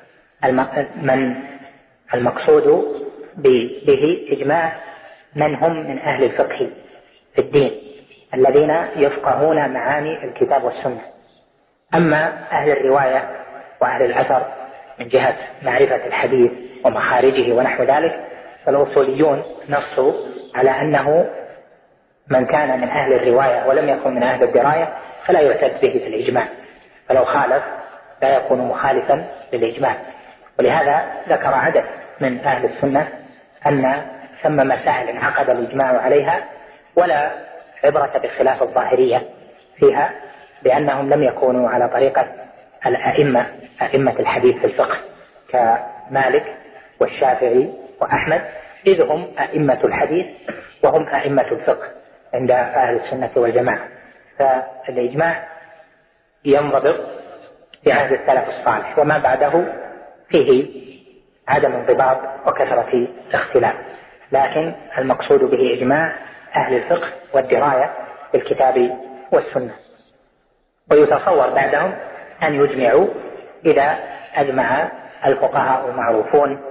المقصود به إجماع من هم من أهل الفقه في الدين الذين يفقهون معاني الكتاب والسنة. أما أهل الرواية وأهل الأثر من جهة معرفة الحديث ومخارجه ونحو ذلك، فالأصوليون نصوا على أنه من كان من أهل الرواية ولم يكن من أهل الدراية فلا يعتد به في الإجماع، فلو خالف لا يكون مخالفا للإجماع. ولهذا ذكر عدد من أهل السنة أن ثم مسائل انعقد الإجماع عليها ولا عبرة بخلاف الظاهرية فيها، بأنهم لم يكونوا على طريقة أئمة الحديث في الفقه كمالك والشافعي وأحمد، إذ هم أئمة الحديث وهم أئمة الفقه عند أهل السنة والجماعة. فالإجماع ينضبط في عهد السلف الصالح، وما بعده فيه عدم انضباط وكثرة اختلاف، لكن المقصود به إجماع أهل الفقه والدراية بالكتاب والسنة. ويتصور بعدهم أن يجمعوا إذا أجمع الفقهاء المعروفون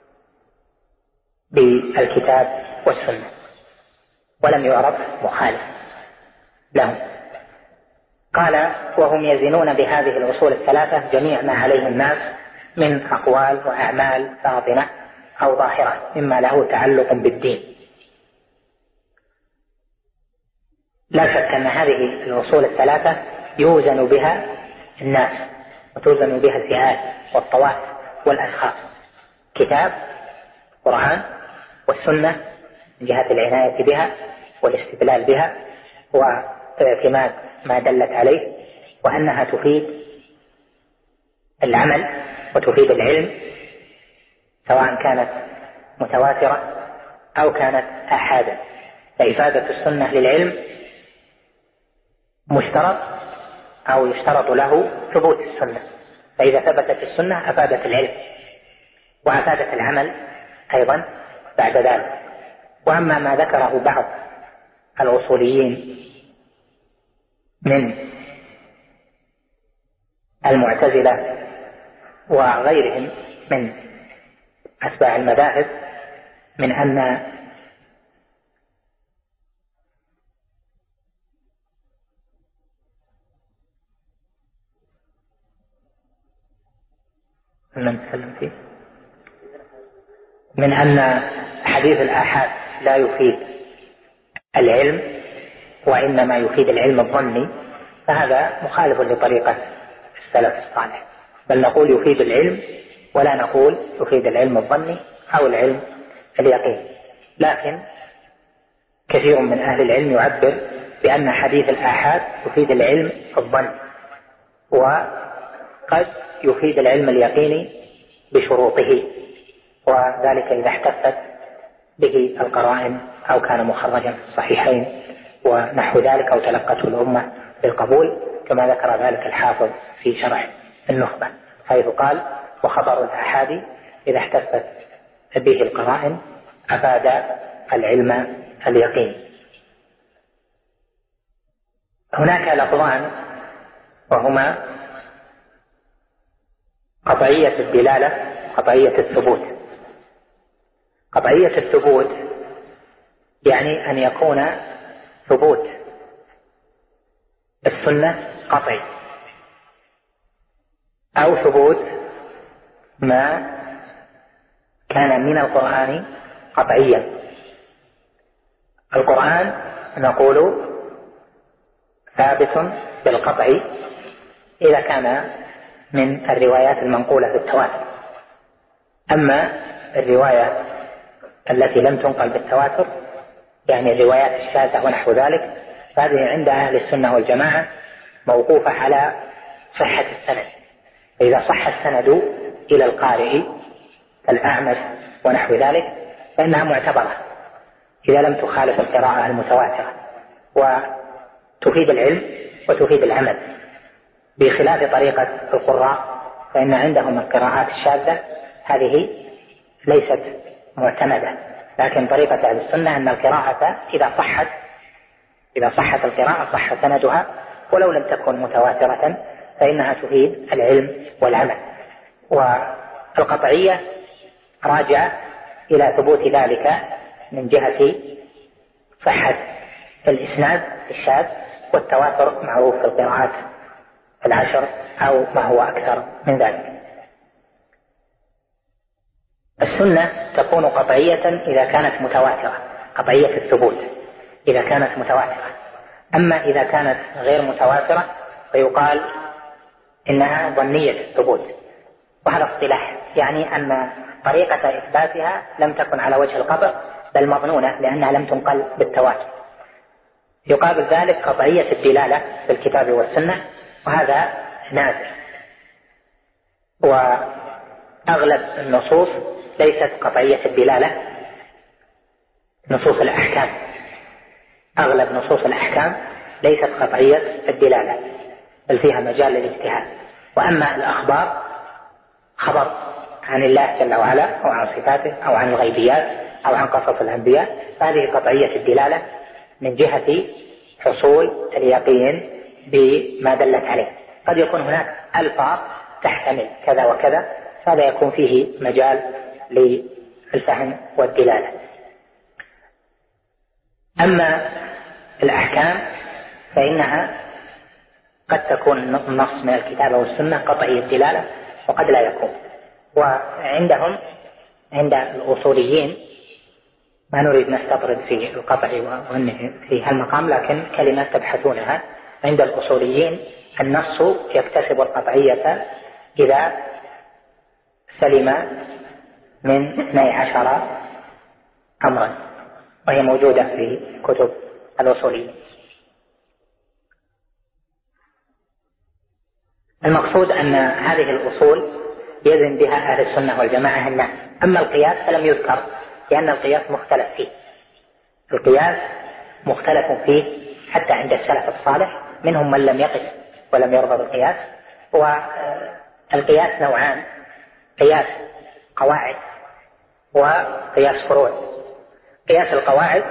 بالكتاب والسنة ولم يعرف مخالف لهم. قال: وهم يزنون بهذه الأصول 3 جميع ما عليه الناس من أقوال وأعمال باطنة أو ظاهرة مما له تعلق بالدين. لا شك أن هذه الأصول 3 يوزن بها الناس وتوزن بها الفئات والطوائف والأشخاص: كتاب، قرآن، والسنة، من جهة العناية بها والاستدلال بها واعتماد ما دلت عليه، وأنها تفيد العمل وتفيد العلم سواء كانت متواترة أو كانت آحادا. فإفادة السنة للعلم مشترط أو يشترط له ثبوت السنة، فإذا ثبتت السنة أفادت العلم وأفادت العمل أيضا بعد ذلك. وأما ما ذكره بعض الأصوليين من المعتزلة وغيرهم من أتباع المذاهب من أن حديث الآحاد لا يفيد العلم وإنما يفيد العلم الظني، فهذا مخالف لطريقة السلف الصالح، بل نقول يفيد العلم ولا نقول يفيد العلم الظني أو العلم اليقين. لكن كثير من أهل العلم يعبر بأن حديث الآحاد يفيد العلم الظني، وقد يفيد العلم اليقيني بشروطه، وذلك إذا احتفت به القرائن أو كان مخرجا في الصحيحين ونحو ذلك، أو تلقته الأمة بالقبول، كما ذكر ذلك الحافظ في شرح النخبة حيث قال: وخبر الآحاد إذا احتفت به القرائن أفاد العلم اليقين. هناك لفظان وهما قطعية الدلالة وقطعية الثبوت. قطعية الثبوت يعني أن يكون ثبوت السنة قطعي، أو ثبوت ما كان من القرآن قطعيا. القرآن نقول ثابت بالقطع إذا كان من الروايات المنقولة بالتواتر. أما الرواية التي لم تنقل بالتواتر يعني الروايات الشاذة ونحو ذلك، فهذه عند أهل السنة والجماعة موقوفة على صحة السند. فإذا صح السند إلى القارئ الأعمش ونحو ذلك فإنها معتبرة إذا لم تخالف القراءة المتواترة، وتفيد العلم وتفيد العمل، بخلاف طريقة القراء فإن عندهم القراءات الشاذة هذه ليست معتمدة. لكن طريقة أهل السنة أن القراءة إذا صحت القراءة صح سندها ولو لم تكن متواترة، فإنها تفيد العلم والعمل. والقطعية راجع إلى ثبوت ذلك من جهة صحة الإسناد الشاذ، والتواتر معروف في القراءات العشر أو ما هو أكثر من ذلك. السنة تكون قطعية إذا كانت متواترة، قطعية الثبوت إذا كانت متواترة. أما إذا كانت غير متواترة فيقال إنها ظنية الثبوت، وهذا اصطلاح يعني أن طريقة إثباتها لم تكن على وجه القطع بل مظنونة لأنها لم تنقل بالتواتر. يقابل ذلك قطعية الدلالة في الكتاب والسنة، وهذا نادر، وأغلب النصوص ليست قطعية الدلالة. نصوص الأحكام، أغلب نصوص الأحكام ليست قطعية الدلالة بل فيها مجال للاجتهاد. وأما الأخبار، خبر عن الله جل وعلا أو عن صفاته أو عن الغيبيات أو عن قصص الأنبياء، فهذه قطعية الدلالة من جهة حصول اليقين بما دلت عليه. قد يكون هناك ألفاظ تحتمل كذا وكذا، فهذا يكون فيه مجال للفهم والدلالة. أما الأحكام فإنها قد تكون النص من الكتاب والسنة قطعي الدلالة وقد لا يكون. وعندهم عند الأصوليين، ما نريد نستطرد في القطع في هالمقام لكن كلمة تبحثونها، عند الأصوليين النص يكتسب القطعية إذا سلم من 12 أمرا، وهي موجودة في كتب الأصوليين. المقصود أن هذه الأصول يزن بها أهل السنة والجماعة الناس. أما القياس فلم يذكر لأن القياس مختلف فيه. القياس مختلف فيه حتى عند السلف الصالح، منهم من لم يقس ولم يرضى بالقياس. والقياس نوعان: قياس قواعد وقياس فروع. قياس القواعد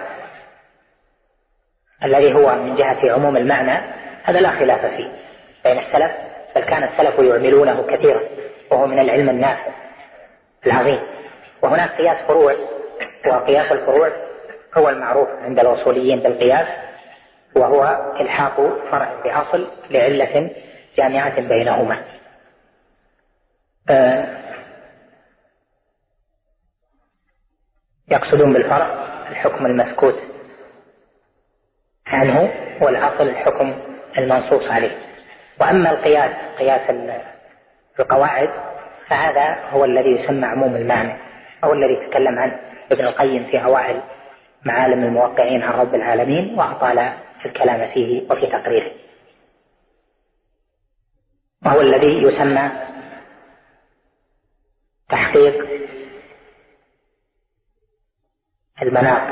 الذي هو من جهة عموم المعنى هذا لا خلاف فيه بين السلف، بل كان السلف يعملونه كثيرا، وهو من العلم النافع العظيم. وهناك قياس فروع، وقياس الفروع هو المعروف عند الأصوليين بالقياس، وهو إلحاق فرع بأصل لعلة جامعة بينهما. يقصدون بالفرع الحكم المسكوت عنه، والأصل الحكم المنصوص عليه. وأما القياس قياس القواعد فهذا هو الذي يسمى عموم المعنى، أو الذي تكلم عنه ابن القيم في أوائل معالم الموقعين عن رب العالمين، وأطال الكلام فيه وفي تقريره، وهو الذي يسمى تحقيق المناط،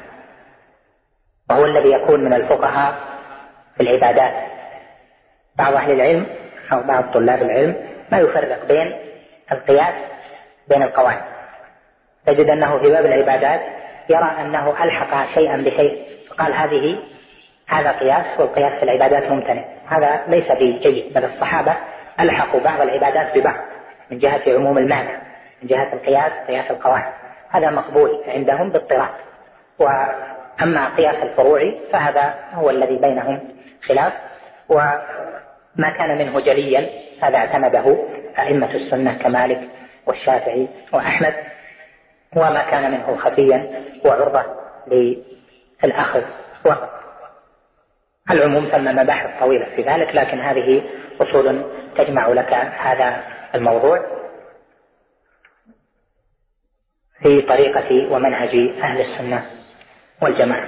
وهو الذي يكون من الفقهاء في العبادات. بعض أهل العلم أو بعض طلاب العلم ما يفرق بين القياس بين القواعد، تجد أنه في باب العبادات يرى أنه ألحق شيئا بشيء، فقال هذا قياس، والقياس في العبادات ممتنع. هذا ليس بجيد، بل الصحابة ألحقوا بعض العبادات ببعض من جهة عموم المعنى، من جهة القياس قياس القواعد، هذا مقبول عندهم باضطراب. وأما قياس الفروع فهذا هو الذي بينهم خلاف، وما كان منه جليا هذا اعتمده أئمة السنة كمالك والشافعي وأحمد، وما كان منه خفيا وعرضة للأخذ. والعموم ثم مباحث طويلة في ذلك، لكن هذه أصول تجمع لك هذا الموضوع في طريقة ومنهج أهل السنة والجماعة.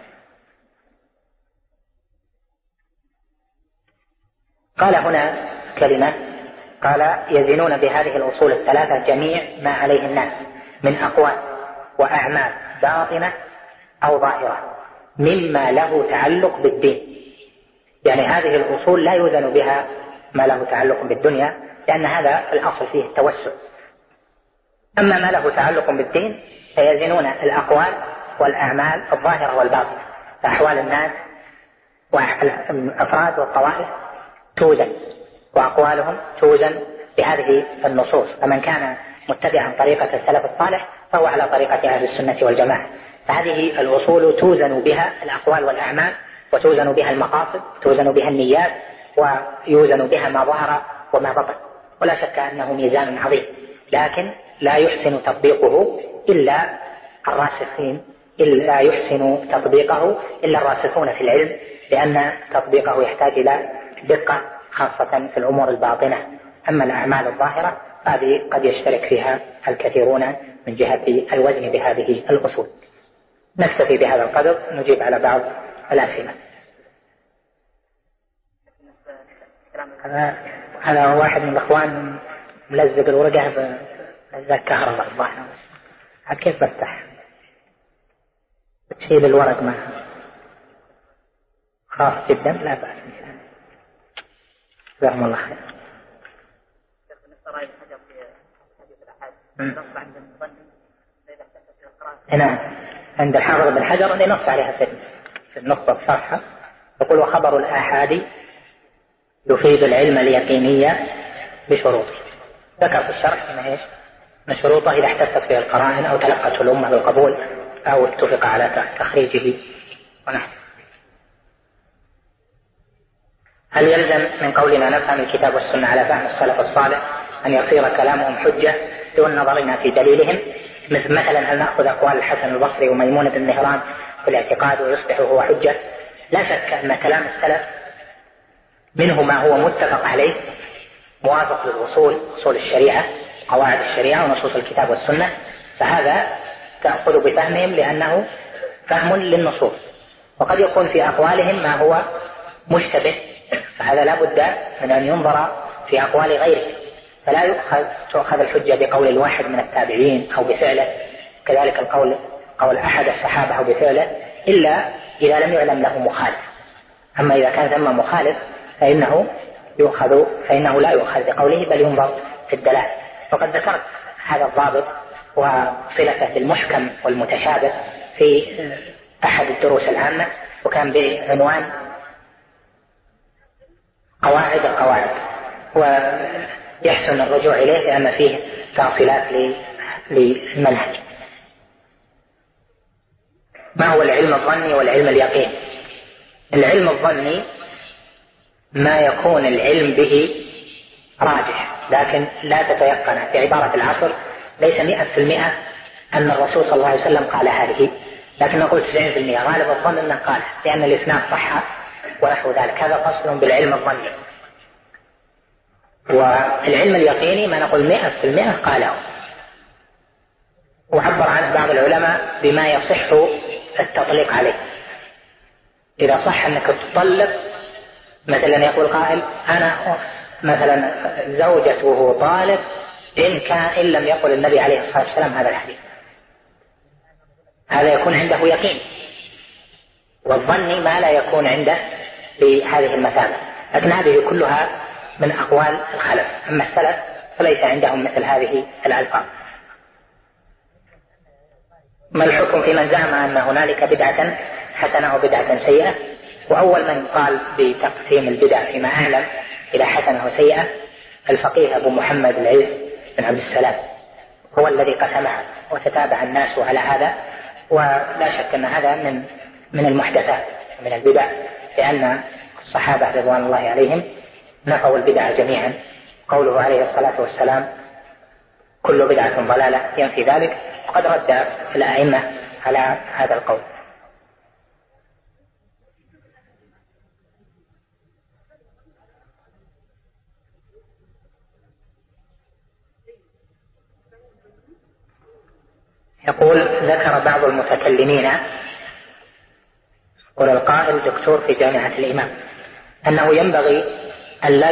قال هنا كلمة، قال: يزنون بهذه الأصول الثلاثة جميع ما عليه الناس من أقوال وأعمال باطنة أو ظاهرة مما له تعلق بالدين. يعني هذه الأصول لا يوزن بها ما له تعلق بالدنيا، لأن هذا الأصل فيه التوسع. أما ما له تعلق بالدين فيزنون الأقوال والأعمال الظاهرة والباطنة، فأحوال الناس والأفراد والطوائف توزن، وأقوالهم توزن بهذه النصوص. فمن كان متبعا طريقة السلف الصالح فهو على طريقة أهل السنة والجماعة. فهذه الأصول توزن بها الأقوال والأعمال، وتوزن بها المقاصد، توزن بها النيات، ويوزن بها ما ظهر وما بطن. ولا شك أنه ميزان عظيم، لكن لا يحسن تطبيقه إلا الراسخين، إلا يحسن تطبيقه إلا الراسخون في العلم، لأن تطبيقه يحتاج إلى دقة خاصة في الأمور الباطنة. أما الأعمال الظاهرة هذه قد يشترك فيها الكثيرون من جهة الوزن بهذه الأصول. نكتفي بهذا القدر، نجيب على بعض الأسئلة. هذا واحد من الأخوان ملزق الورقة بالكهرباء الظاهرة، كيف بفتح؟ تشيل الورق معها خاص جدا، لا بأس إن شاء الله. جزاهم الله خير. هنا عند الحافظ بن حجر اللي نص عليها في النقطة الصفحة، يقول: وخبر الآحاد يفيد العلم اليقينية بشروط. ذكر في الشرح من شروطه إذا احتفت به القرائن أو تلقته الأمة بالقبول أو اتفق على تخريجه. ونحن هل يلزم من قولنا نفهم الكتاب والسنة على فهم السلف الصالح أن يصير كلامهم حجة دون نظرنا في دليلهم؟ مثلا هل نأخذ أقوال الحسن البصري وميمون بن مهران في الاعتقاد ويصبح هو حجة؟ لا شك أن كلام السلف منه ما هو متفق عليه موافق للأصول، أصول الشريعة، قواعد الشريعة ونصوص الكتاب والسنة، فهذا تأخذ بفهمهم لأنه فهم للنصوص، وقد يكون في أقوالهم ما هو مشتبه، فهذا لا بد من أن ينظر في أقوال غيره، فلا تؤخذ الحجة بقول الواحد من التابعين أو بفعله، كذلك قول أحد الصحابة أو بفعله، إلا إذا لم يعلم له مخالف. أما إذا كان ثم مخالف فإنه لا يؤخذ بقوله، بل ينظر في الدلالة. وقد ذكرت هذا الضابط وصلته بالمحكم والمتشابه في أحد الدروس العامة، وكان بعنوان قواعد القواعد، ويحسن الرجوع إليه لأن فيه تأصيلات للمنهج. ما هو العلم الظني والعلم اليقين؟ العلم الظني ما يكون العلم به راجح لكن لا تتيقنه، في عبارة العصر ليس 100% أن الرسول صلى الله عليه وسلم قال هذه، لكن نقول 90% غالب الظن أنه قال، لأن الإسناد صح ونحو ذلك. هذا فصل بالعلم الظني. والعلم اليقيني ما نقول 100% قاله، وعبر عنه بعض العلماء بما يصح التطليق عليه. إذا صح أنك تطلق، مثلا يقول قائل أنا مثلا زوجته طالق إن لم يقل النبي عليه الصلاة والسلام هذا الحديث، هذا يكون عنده يقين. والظن ما لا يكون عنده بهذه المثابة، لكن هذه كلها من أقوال الخلف. أما السلف فليس عندهم مثل هذه الألفاظ. ما الحكم في من زعم أن هنالك بدعة حسنة أو بدعة سيئة؟ وأول من قال بتقسيم البدع فيما أعلم إلى حسنة وسيئة الفقيه أبو محمد العز بن عبد السلام، هو الذي قسمها، وتتابع الناس على هذا. ولا شك أن هذا من المحدثات من البدع، لأن الصحابة رضوان الله عليهم نفوا البدع جميعا. قوله عليه الصلاة والسلام كل بدعة ضلالة ينفي ذلك، وقد رد الأئمة على هذا القول. يقول ذكر بعض المتكلمين، يقول القائل دكتور في جامعة الإمام، أنه ينبغي أن لا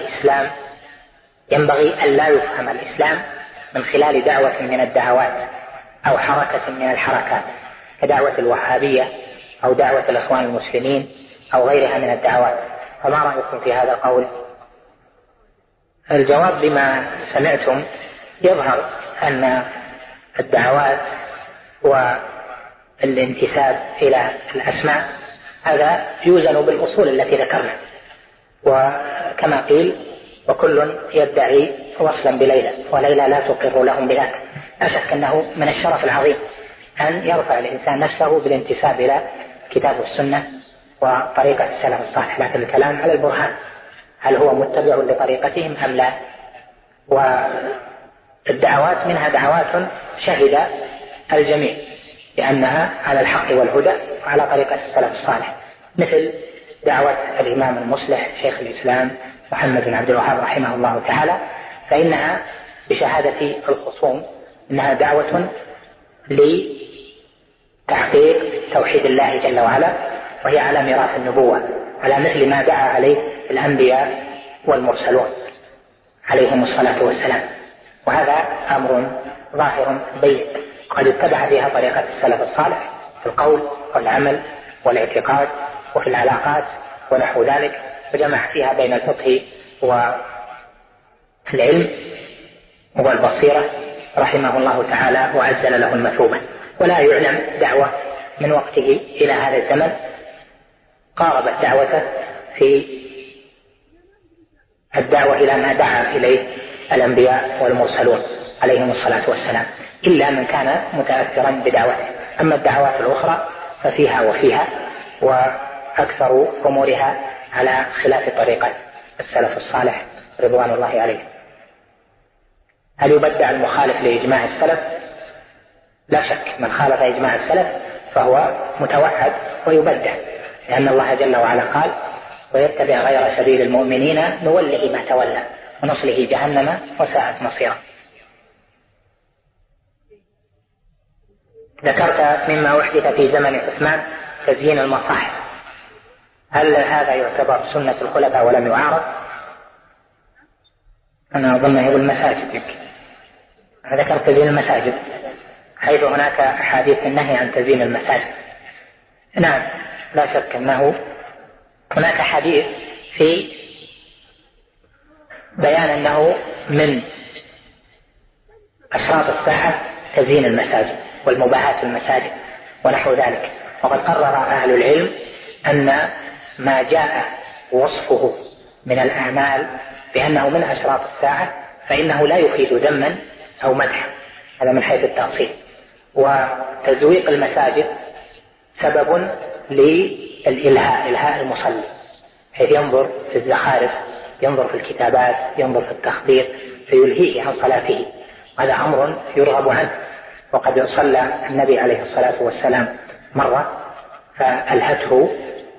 يفهم الإسلام من خلال دعوة من الدعوات أو حركة من الحركات كدعوة الوهابية أو دعوة الإخوان المسلمين أو غيرها من الدعوات، فما رأيكم في هذا القول؟ الجواب بما سمعتم يظهر أن الدعوات والانتساب إلى الأسماء هذا يوزن بالأصول التي ذكرنا، وكما قيل وكل يدعي وصلا بليلى وليلى لا تقر لهم بذاك. لا شك أنه من الشرف العظيم أن يرفع الإنسان نفسه بالانتساب إلى كتاب والسنة وطريقة السلف الصالح، لكن الكلام على البرهان، هل هو متبع لطريقتهم أم لا؟ والدعوات منها دعوات شهد الجميع بأنها على الحق والهدى وعلى طريقة السلف الصالح، مثل دعوة الإمام المصلح شيخ الإسلام محمد بن عبد الوهاب رحمه الله تعالى، فإنها بشهادة الخصوم إنها دعوة لتحقيق توحيد الله جل وعلا، وهي على ميراث النبوة، على مثل ما دعا عليه الأنبياء والمرسلون عليهم الصلاة والسلام. وهذا أمر ظاهر بين، قد اتبع فيها طريقة السلف الصالح في القول والعمل والاعتقاد وفي العلاقات ونحو ذلك، وجمع فيها بين الفقه والعلم والبصيرة رحمه الله تعالى وعزل له المثوبة. ولا يعلم دعوة من وقته إلى هذا الزمن قاربت دعوته في الدعوة إلى ما دعا إليه الأنبياء والمرسلون عليهم الصلاة والسلام، إلا من كان متأثرا بدعوته. أما الدعوات الأخرى ففيها وفيها، وأكثر أمورها على خلاف طريقة السلف الصالح رضوان الله عليه. هل يبدع المخالف لإجماع السلف؟ لا شك من خالف إجماع السلف فهو متوحد ويبدع، لأن الله جل وعلا قال ويتبع غير سبيل المؤمنين نوله ما تولى ونصله جهنم وساءت مصيرا. ذكرت مما أحدث في زمن عثمان تزيين المصاحف، هل هذا يعتبر سنة الخلفاء ولم يعارض؟ أنا أظن هي المساجد يمكن. ذكرت تزيين المساجد حيث هناك أحاديث النهي عن تزيين المساجد. نعم لا شك أنه هناك حديث في بيان أنه من أشراط الساعة تزيين المساجد والمباحات المساجد ونحو ذلك. وقد قرر أهل العلم أن ما جاء وصفه من الأعمال بأنه من أشراط الساعة فإنه لا يفيد ذما أو مدحا، هذا من حيث التأصيل. وتزويق المساجد سبب للإلهاء المصلي، حيث ينظر في الزخارف، ينظر في الكتابات، ينظر في التخطيط فيلهيه عن صلاته، هذا أمر يرغب عنه. وقد صلى النبي عليه الصلاة والسلام مرة فألهته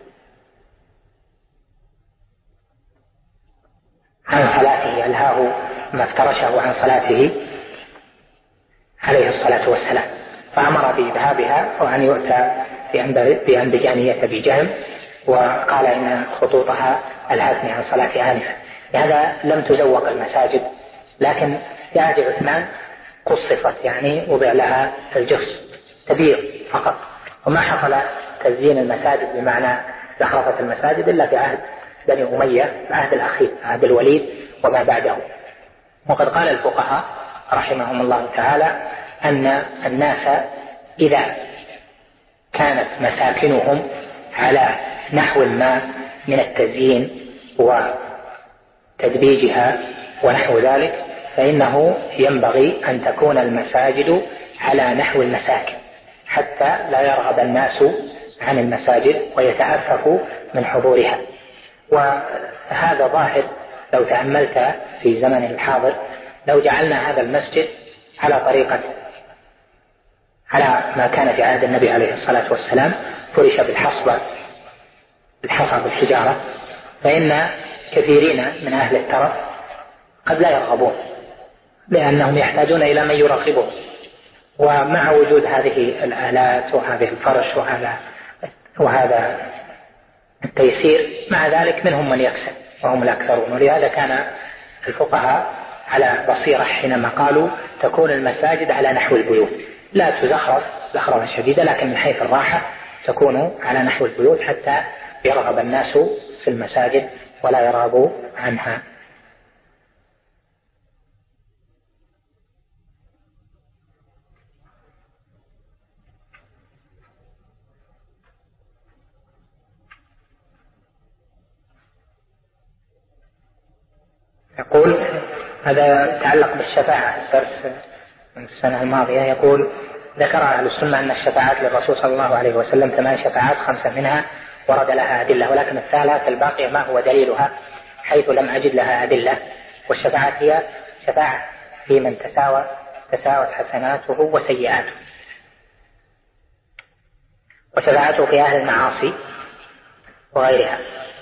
عن صلاته، ألهاه ما افترشه عن صلاته عليه الصلاة والسلام، فأمر بإذهابها وأن يؤتى بأنبجانية بجهم، وقال إن خطوطها ألهتني عن صلاة آنفة. لهذا لم تزوق المساجد، لكن في عهد عثمان قصفت، يعني وضع لها الجفس تبير فقط، وما حصل تزيين المساجد بمعنى زخرفة المساجد إلا في عهد بني أمية، في عهد الأخير عهد الوليد وما بعده. وقد قال الفقهاء رحمهم الله تعالى أن الناس إذا كانت مساكنهم على نحو ما من التزيين وتدبيجها ونحو ذلك فإنه ينبغي أن تكون المساجد على نحو المساكن حتى لا يرغب الناس عن المساجد ويتأففوا من حضورها. وهذا ظاهر لو تأملت في زمن الحاضر، لو جعلنا هذا المسجد على طريقة على ما كان في عهد النبي عليه الصلاة والسلام، فرش بالحصى بالحجارة، فإن كثيرين من أهل الترف قد لا يرغبون لأنهم يحتاجون إلى من يراقبهم. ومع وجود هذه الآلات وهذه الفرش وهذا التيسير، مع ذلك منهم من يكسل وهم الأكثرون. ولهذا كان الفقهاء على بصيرة حينما قالوا تكون المساجد على نحو البيوت، لا تزخرف زخرفة شديدة، لكن من حيث الراحة تكون على نحو البيوت حتى يرغب الناس في المساجد ولا يرغبوا عنها. يقول هذا يتعلق بالشفاعة، الدرس من السنة الماضية، يقول ذكر أهل السنة أن الشفاعات للرسول صلى الله عليه وسلم 8 شفاعات، 5 منها ورد لها أدلة، ولكن الثلاث الباقية ما هو دليلها حيث لم أجد لها أدلة. والشفاعات هي شفاعة في من تساوت حسناته وسيئاته، وشفاعته في أهل المعاصي وغيرها.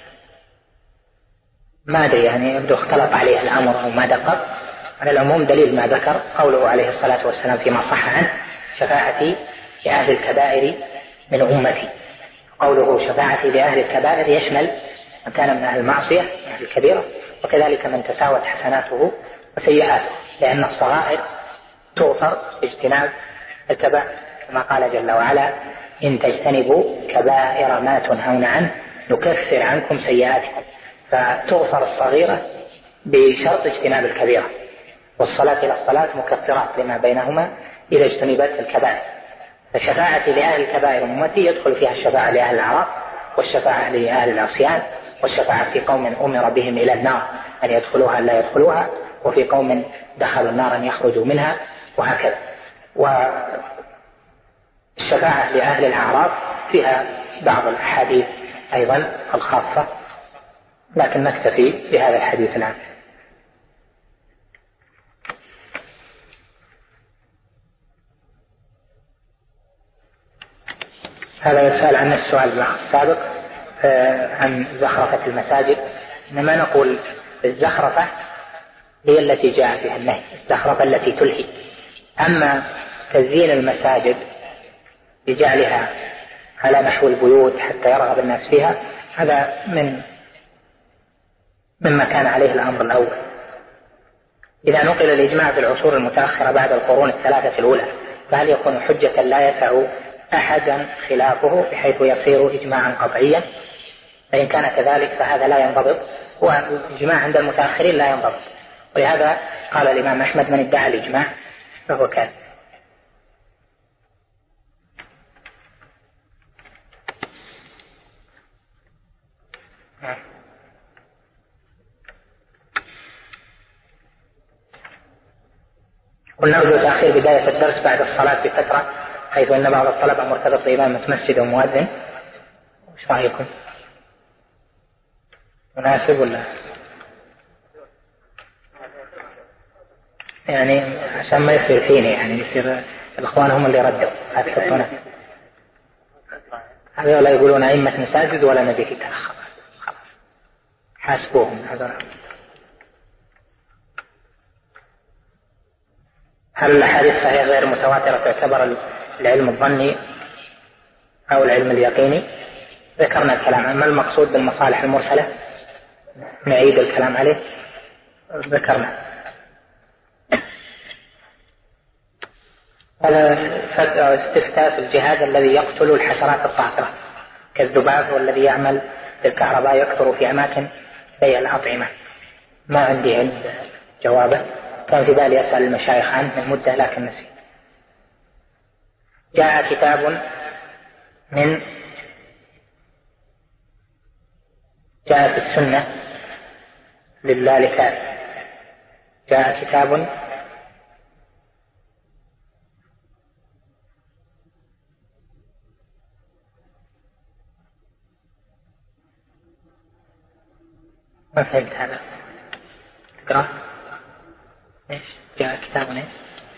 ما أدري يعني يبدو اختلط عليه الأمر أو ما دقق. على العموم دليل ما ذكر قوله عليه الصلاة والسلام فيما صح عنه شفاعتي لأهل الكبائر من أمتي. قوله شفاعتي لأهل الكبائر يشمل من كان من أهل المعصية من أهل الكبيرة، وكذلك من تساوت حسناته وسيئاته، لأن الصغائر تغفر باجتناب الكبائر، كما قال جل وعلا إن تجتنبوا كبائر ما تنهون عنه نكفر عنكم سيئاتكم. فتغفر الصغيرة بشرط اجتناب الكبيرة، والصلاة إلى الصلاة مكفرات لما بينهما إذا اجتنبت الكبائر. فالشفاعة لأهل الكبائر أمتي يدخل فيها الشفاعة لأهل الأعراف، والشفاعة لأهل العصيان، والشفاعة في قوم أمر بهم إلى النار أن يدخلوها لا يدخلوها، وفي قوم دخلوا النار أن يخرجوا منها، وهكذا. والشفاعة لأهل الأعراف فيها بعض الأحاديث أيضا الخاصة، لكن نكتفي بهذا الحديث الآن. هذا يسأل عن السؤال السابق عن زخرفة المساجد. إنما نقول الزخرفة هي التي جاء فيها النهي، الزخرفة التي تلهي. أما تزيين المساجد بجعلها على نحو البيوت حتى يرغب الناس فيها، هذا مما كان عليه الأمر الأول. إذا نقل الإجماع في العصور المتأخرة بعد القرون الثلاثة الأولى فهل يكون حجة لا يسع أحدا خلافه بحيث يصير إجماعا قطعيا؟ فإن كان كذلك فهذا لا ينضبط، والإجماع عند المتأخرين لا ينضبط، ولهذا قال الإمام أحمد من ادعى الإجماع فهو كاذب. قلنا نرجو تأخير بداية الدرس بعد الصلاة بفترة، حيث أن بعض الطلبة مرتبط بإمامة مسجد ومؤذن. وش رأيكم؟ مناسب ولا يعني عشان ما يصير فيني، يعني يصير الإخوان هم اللي ردوا هذا ولا يقولون أئمة مساجد ولا نبي يتأخر، حاسبوهم هذا. هل الأحاديث الصحيحة غير متواترة تعتبر العلم الظني أو العلم اليقيني؟ ذكرنا الكلام. ما المقصود بالمصالح المرسلة؟ نعيد الكلام عليه. ذكرنا هذا استفتاء في الجهاز الذي يقتل الحشرات الطاهرة كالذباب والذي يعمل بالكهرباء يكثر في أماكن بيع الأطعمة. ما عندي علم جوابه، كان في بالي أسأل المشايخ عنه من مدة لكن نسيت. جاء كتاب جاء في السنة للذلك، جاء كتاب ما فهمت هذا. تقرأ ايش جاء كتاب ايش؟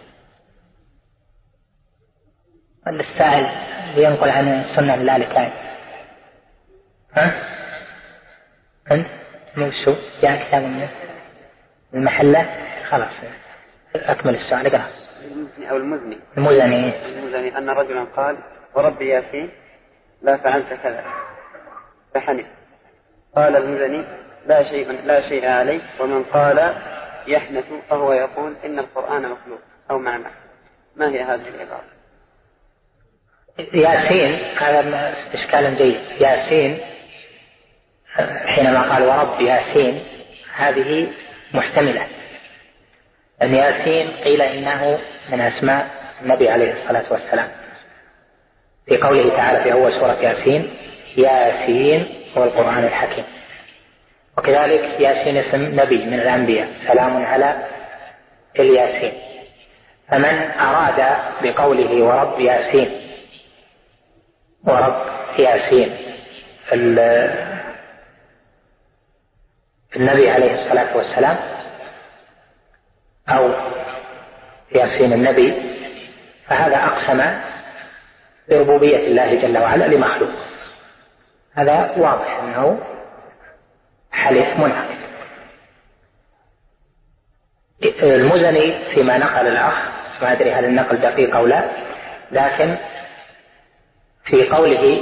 السائل ينقل عن السنة للذلك. ها انت مو شو جاء كتاب من المحلة؟ خلاص اكمل السؤال. اقرأ. او المزني ان رجلا قال وربي ياسين لا فعلت كذا فحنث. قال المزني لا شيء عليه، ومن قال يحنث فهو يقول إن القرآن مخلوق أو معنى. ما هي هذه العبارة؟ ياسين هذا استشكال جيد. ياسين حينما قال ورب ياسين هذه محتملة، أن ياسين قيل إنه من أسماء النبي عليه الصلاة والسلام في قوله تعالى في أول سورة ياسين ياسين هو القرآن الحكيم. وكذلك ياسين اسم نبي من الأنبياء سلام على الياسين. فمن أراد بقوله ورب ياسين النبي عليه الصلاة والسلام أو ياسين النبي فهذا أقسم بربوبية الله جل وعلا لمخلوق. هذا واضح أنه حلف منعقد. المزني فيما نقل الأخ ما أدري هل النقل دقيق أو لا، لكن في قوله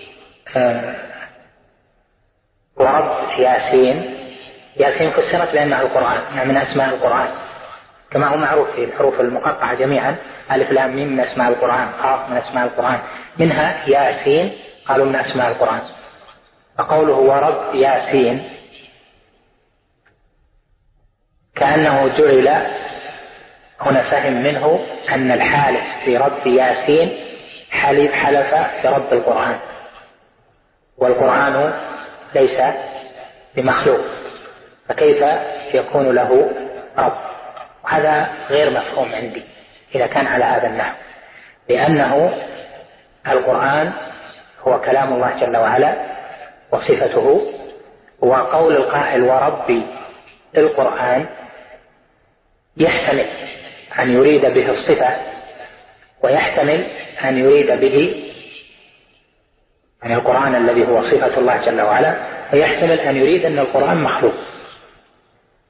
ورب ياسين فسرت بأنها القرآن من أسماء القرآن، كما هو معروف في الحروف المقطعة جميعا ألف لام ميم من أسماء القرآن، قاف من أسماء القرآن، منها ياسين قالوا من أسماء القرآن. فقوله ورب ياسين كأنه جعل هنا فهم منه أن الحالف في رب ياسين حلف في رب القرآن، والقرآن ليس بمخلوق، فكيف يكون له رب؟ وهذا غير مفهوم عندي إذا كان على هذا النحو، لأنه القرآن هو كلام الله جل وعلا وصفته، وقول القائل وربي القرآن يحتمل أن يريد به الصفة، ويحتمل أن يريد به يعني القرآن الذي هو صفة الله جل وعلا، ويحتمل أن يريد أن القرآن مخلوق،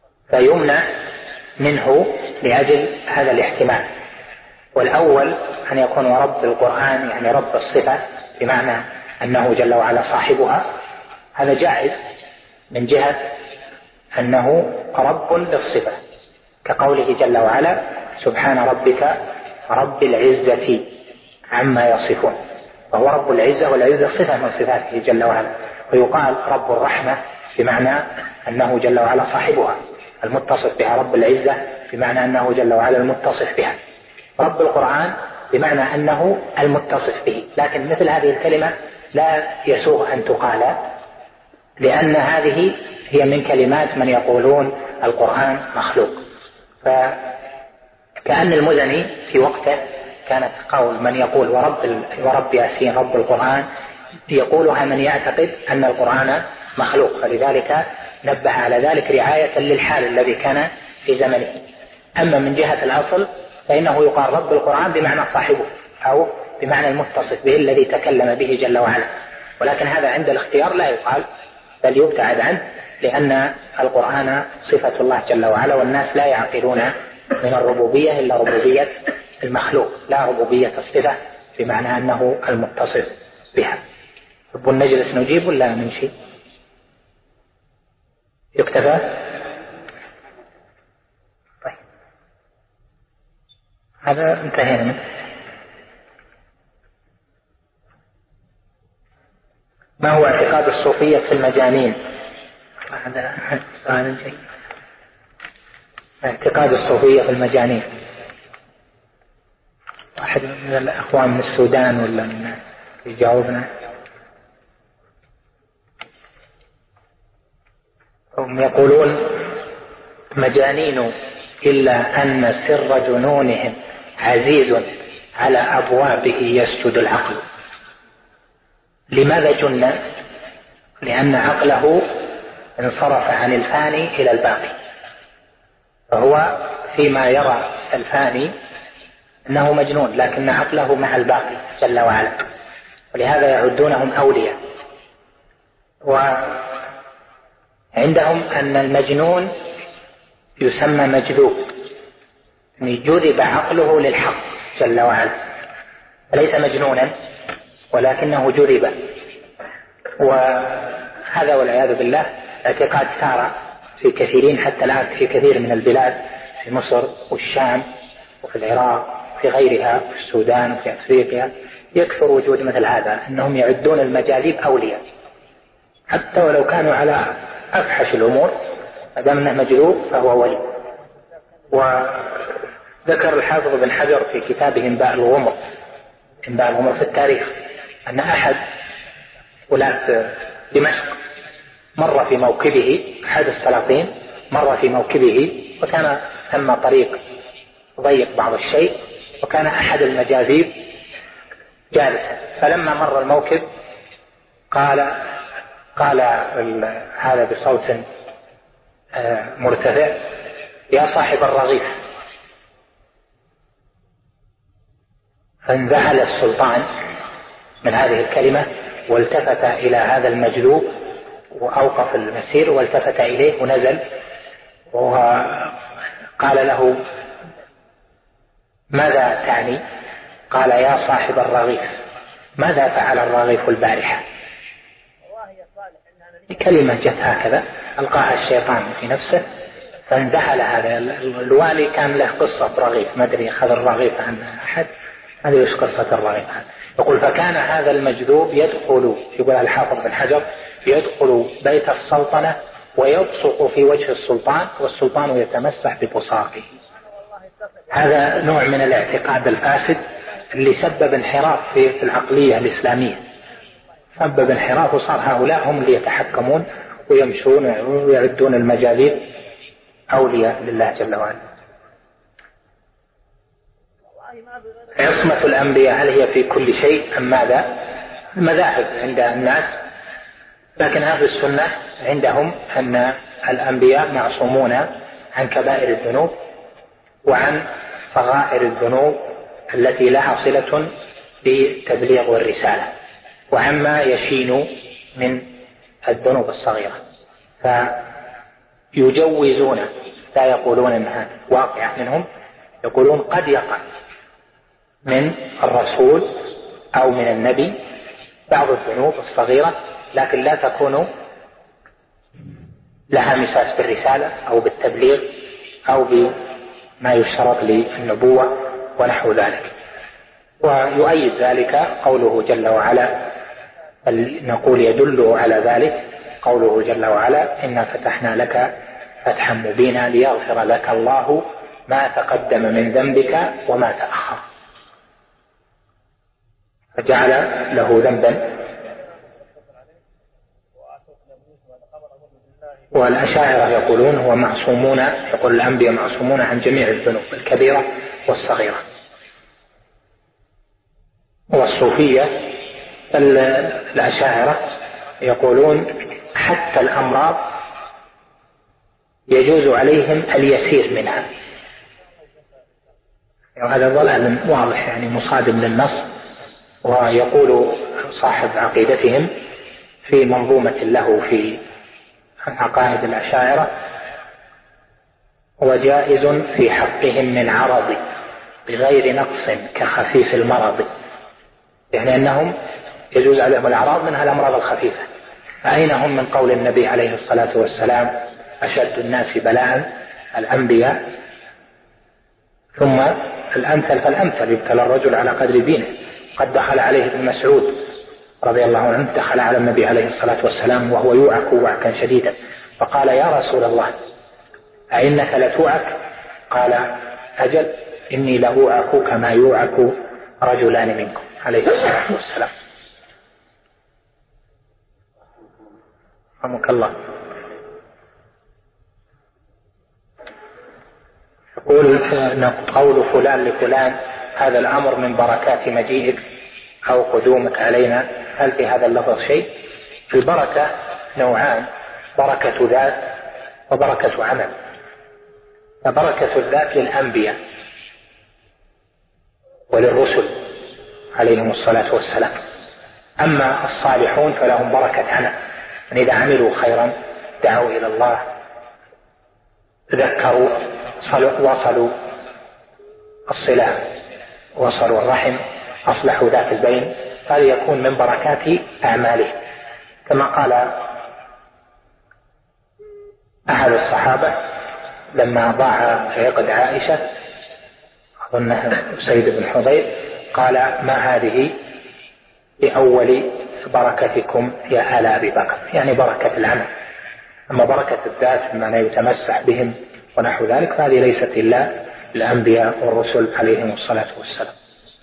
فيمنع منه لأجل هذا الاحتمال. والأول أن يكون رب القرآن يعني رب الصفة بمعنى أنه جل وعلا صاحبها، هذا جائز من جهة أنه رب للصفة، كقوله جل وعلا سبحان ربك رب العزة عما يصفون، فهو رب العزة، والعزة صفة من صفاته جل وعلا. ويقال رب الرحمة بمعنى أنه جل وعلا صاحبها المتصف بها، رب العزة بمعنى أنه جل وعلا المتصف بها. رب القرآن بمعنى أنه المتصف به، لكن مثل هذه الكلمة لا يسوغ أن تقال، لأن هذه هي من كلمات من يقولون القرآن مخلوق. فكأن المزني في وقته كانت قول من يقول ورب ياسين رب القرآن يقولها من يعتقد أن القرآن مخلوق، فلذلك نبه على ذلك رعاية للحال الذي كان في زمنه. أما من جهة الأصل فإنه يقال رب القرآن بمعنى صاحبه أو بمعنى المتصف به الذي تكلم به جل وعلا، ولكن هذا عند الاختيار لا يقال بل يبتعد عنه، لأن القرآن صفة الله جل وعلا، والناس لا يعقلون من الربوبية إلا ربوبية المخلوق لا ربوبية الصفة بمعنى أنه المتصف بها. يبون نجلس نجيب ولا نمشي؟ يكتفى؟ طيب هذا انتهينا منه. ما هو اعتقاد الصوفية في المجانين؟ هذا سؤال جيد. اعتقاد الصوفية في المجانين، واحد من الأخوان من السودان ولا من يجاوبنا؟ هم يقولون مجانين إلا أن سر جنونهم عزيز على أبوابه يسجد العقل. لماذا جن؟ لأن عقله انصرف عن الفاني إلى الباقي، فهو فيما يرى الفاني أنه مجنون، لكن عقله مع الباقي جل وعلا، ولهذا يعدونهم أولياء. وعندهم أن المجنون يسمى مجذوب، يعني جذب عقله للحق جل وعلا، ليس مجنونا ولكنه جذب. وهذا والعياذ بالله اعتقاد سار في كثيرين حتى الآن في كثير من البلاد، في مصر والشام وفي العراق وفي غيرها في السودان وفي أفريقيا، يكثر وجود مثل هذا، أنهم يعدون المجاذيب أولياء حتى ولو كانوا على أفحش الأمور، ما دام أنه مجذوب فهو ولي. وذكر الحافظ بن حجر في كتابه إنباء الغمر في التاريخ أن أحد ولاة دمشق مر في موكبه، أحد السلاطين مر في موكبه، وكان ثم طريق ضيق بعض الشيء، وكان أحد المجاذيب جالسا، فلما مر الموكب قال هذا بصوت مرتفع: يا صاحب الرغيف. فانذهل السلطان من هذه الكلمة والتفت إلى هذا المجذوب وأوقف المسير والتفت إليه ونزل وقال له: ماذا تعني؟ قال: يا صاحب الرغيف، ماذا فعل الرغيف البارحة؟ كلمة جت هكذا ألقاها الشيطان في نفسه فانذهل. هذا الوالي كان له قصة رغيف، ما أدري أخذ الرغيف عن أحد، هذه وش قصة الرغيف؟ يقول: فكان هذا المجذوب يدخل، يقول الحافظ بن حجر، يدخل بيت السلطنة ويبصق في وجه السلطان والسلطان يتمسح ببصاقه. هذا نوع من الاعتقاد الفاسد اللي سبب انحراف في العقلية الإسلامية، سبب انحراف، وصار هؤلاء هم اللي يتحكمون ويمشون ويعدون المجاذيب أولياء لله جل وعلا. عصمة الأنبياء هل هي في كل شيء أم ماذا؟ المذاهب عند الناس، لكن أهل السنة عندهم أن الأنبياء معصومون عن كبائر الذنوب وعن صغائر الذنوب التي لها صلة بالتبليغ والرسالة، وعما يشين من الذنوب الصغيرة، فيجوزون، لا يقولون أنها واقعة منهم، يقولون قد يقع من الرسول أو من النبي بعض الذنوب الصغيرة، لكن لا تكون لها مساس بالرسالة أو بالتبليغ أو بما يشترط للنبوة ونحو ذلك. ويؤيد ذلك قوله جل وعلا، نقول يدل على ذلك قوله جل وعلا: إنا فتحنا لك فتحا مبينا ليغفر لك الله ما تقدم من ذنبك وما تأخر. فجعل له ذنبا. والأشاعرة يقولون هو معصومون، يقول الأنبياء معصومون عن جميع الذنوب الكبيرة والصغيرة. والصوفية الأشاعرة يقولون حتى الأمراض يجوز عليهم اليسير منها. وهذا ضلال واضح يعني مصادم للنص. ويقول صاحب عقيدتهم في منظومة له في عقائد الأشاعرة: وجائز في حقهم من عرض بغير نقص كخفيف المرض، يعني أنهم يجوز عليهم الأعراض منها الأمراض الخفيفة. فأين هم من قول النبي عليه الصلاة والسلام: أشد الناس بلاء الأنبياء ثم الأمثل فالأمثل، يبتلى الرجل على قدر دينه. قد دخل عليه ابن مسعود رضي الله عنه، دخل على النبي عليه الصلاة والسلام وهو يوعك وعكا شديدا، فقال: يا رسول الله أئنك لتوعك؟ قال: أجل، إني لأوعك كما يوعك رجلان منكم عليه الصلاة والسلام. رحمك الله. يقول قول فلان لفلان: هذا الأمر من بركات مجيئك أو قدومك علينا، هل في هذا اللفظ شيء؟ البركة نوعان: بركة ذات وبركة عمل. فبركة الذات للأنبياء وللرسل عليهم الصلاة والسلام. أما الصالحون فلهم بركة عمل، من إذا عملوا خيرا دعوا إلى الله، ذكروا، وصلوا الصلة، وصلوا الرحم، أصلحوا ذات البين، هذا يكون من بركات أعماله. كما قال أحد الصحابة لما ضاع عقد عائشة، أظنها سيد بن حضير، قال: ما هذه بأول بركتكم يا آل أبي بكر، يعني بركة العمل. أما بركة الذات بمعنى يتمسح بهم ونحو ذلك فهذه ليست إلا الأنبياء والرسل عليهم الصلاة والسلام.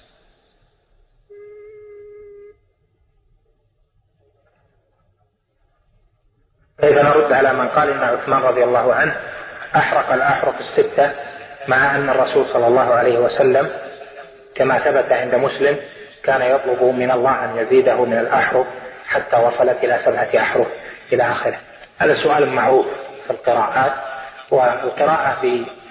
إذا نرد على من قال إن عثمان رضي الله عنه أحرق الأحرف الستة، مع أن الرسول صلى الله عليه وسلم كما ثبت عند مسلم كان يطلب من الله أن يزيده من الأحرف حتى وصلت إلى 7 أحرف إلى آخره. هذا سؤال معروف في القراءات، والقراءة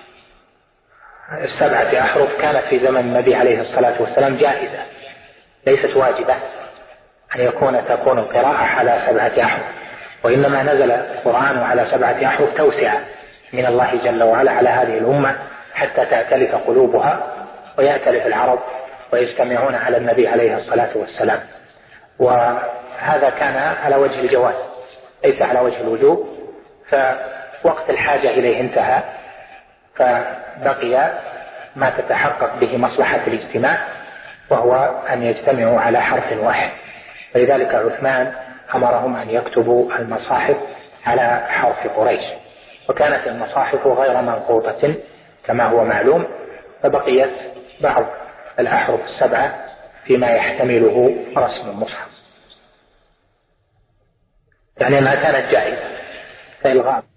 ب7 أحرف كانت في زمن النبي عليه الصلاة والسلام جائزة، ليست واجبة أن تكون القراءة على 7 أحرف، وإنما نزل القرآن على 7 أحرف توسعة من الله جل وعلا على هذه الأمة حتى تأتلف قلوبها ويأتلف العرب ويجتمعون على النبي عليه الصلاة والسلام. وهذا كان على وجه الجواز ليس على وجه الوجوب، فوقت الحاجة إليه انتهى، فبقي ما تتحقق به مصلحة الاجتماع، وهو أن يجتمعوا على حرف واحد. فلذلك عثمان أمرهم أن يكتبوا المصاحف على حرف قريش، وكانت المصاحف غير منقوطة كما هو معلوم، فبقيت بعض الأحرف 7 فيما يحتمله رسم المصحف، يعني ما كانت جائزة كإلغاء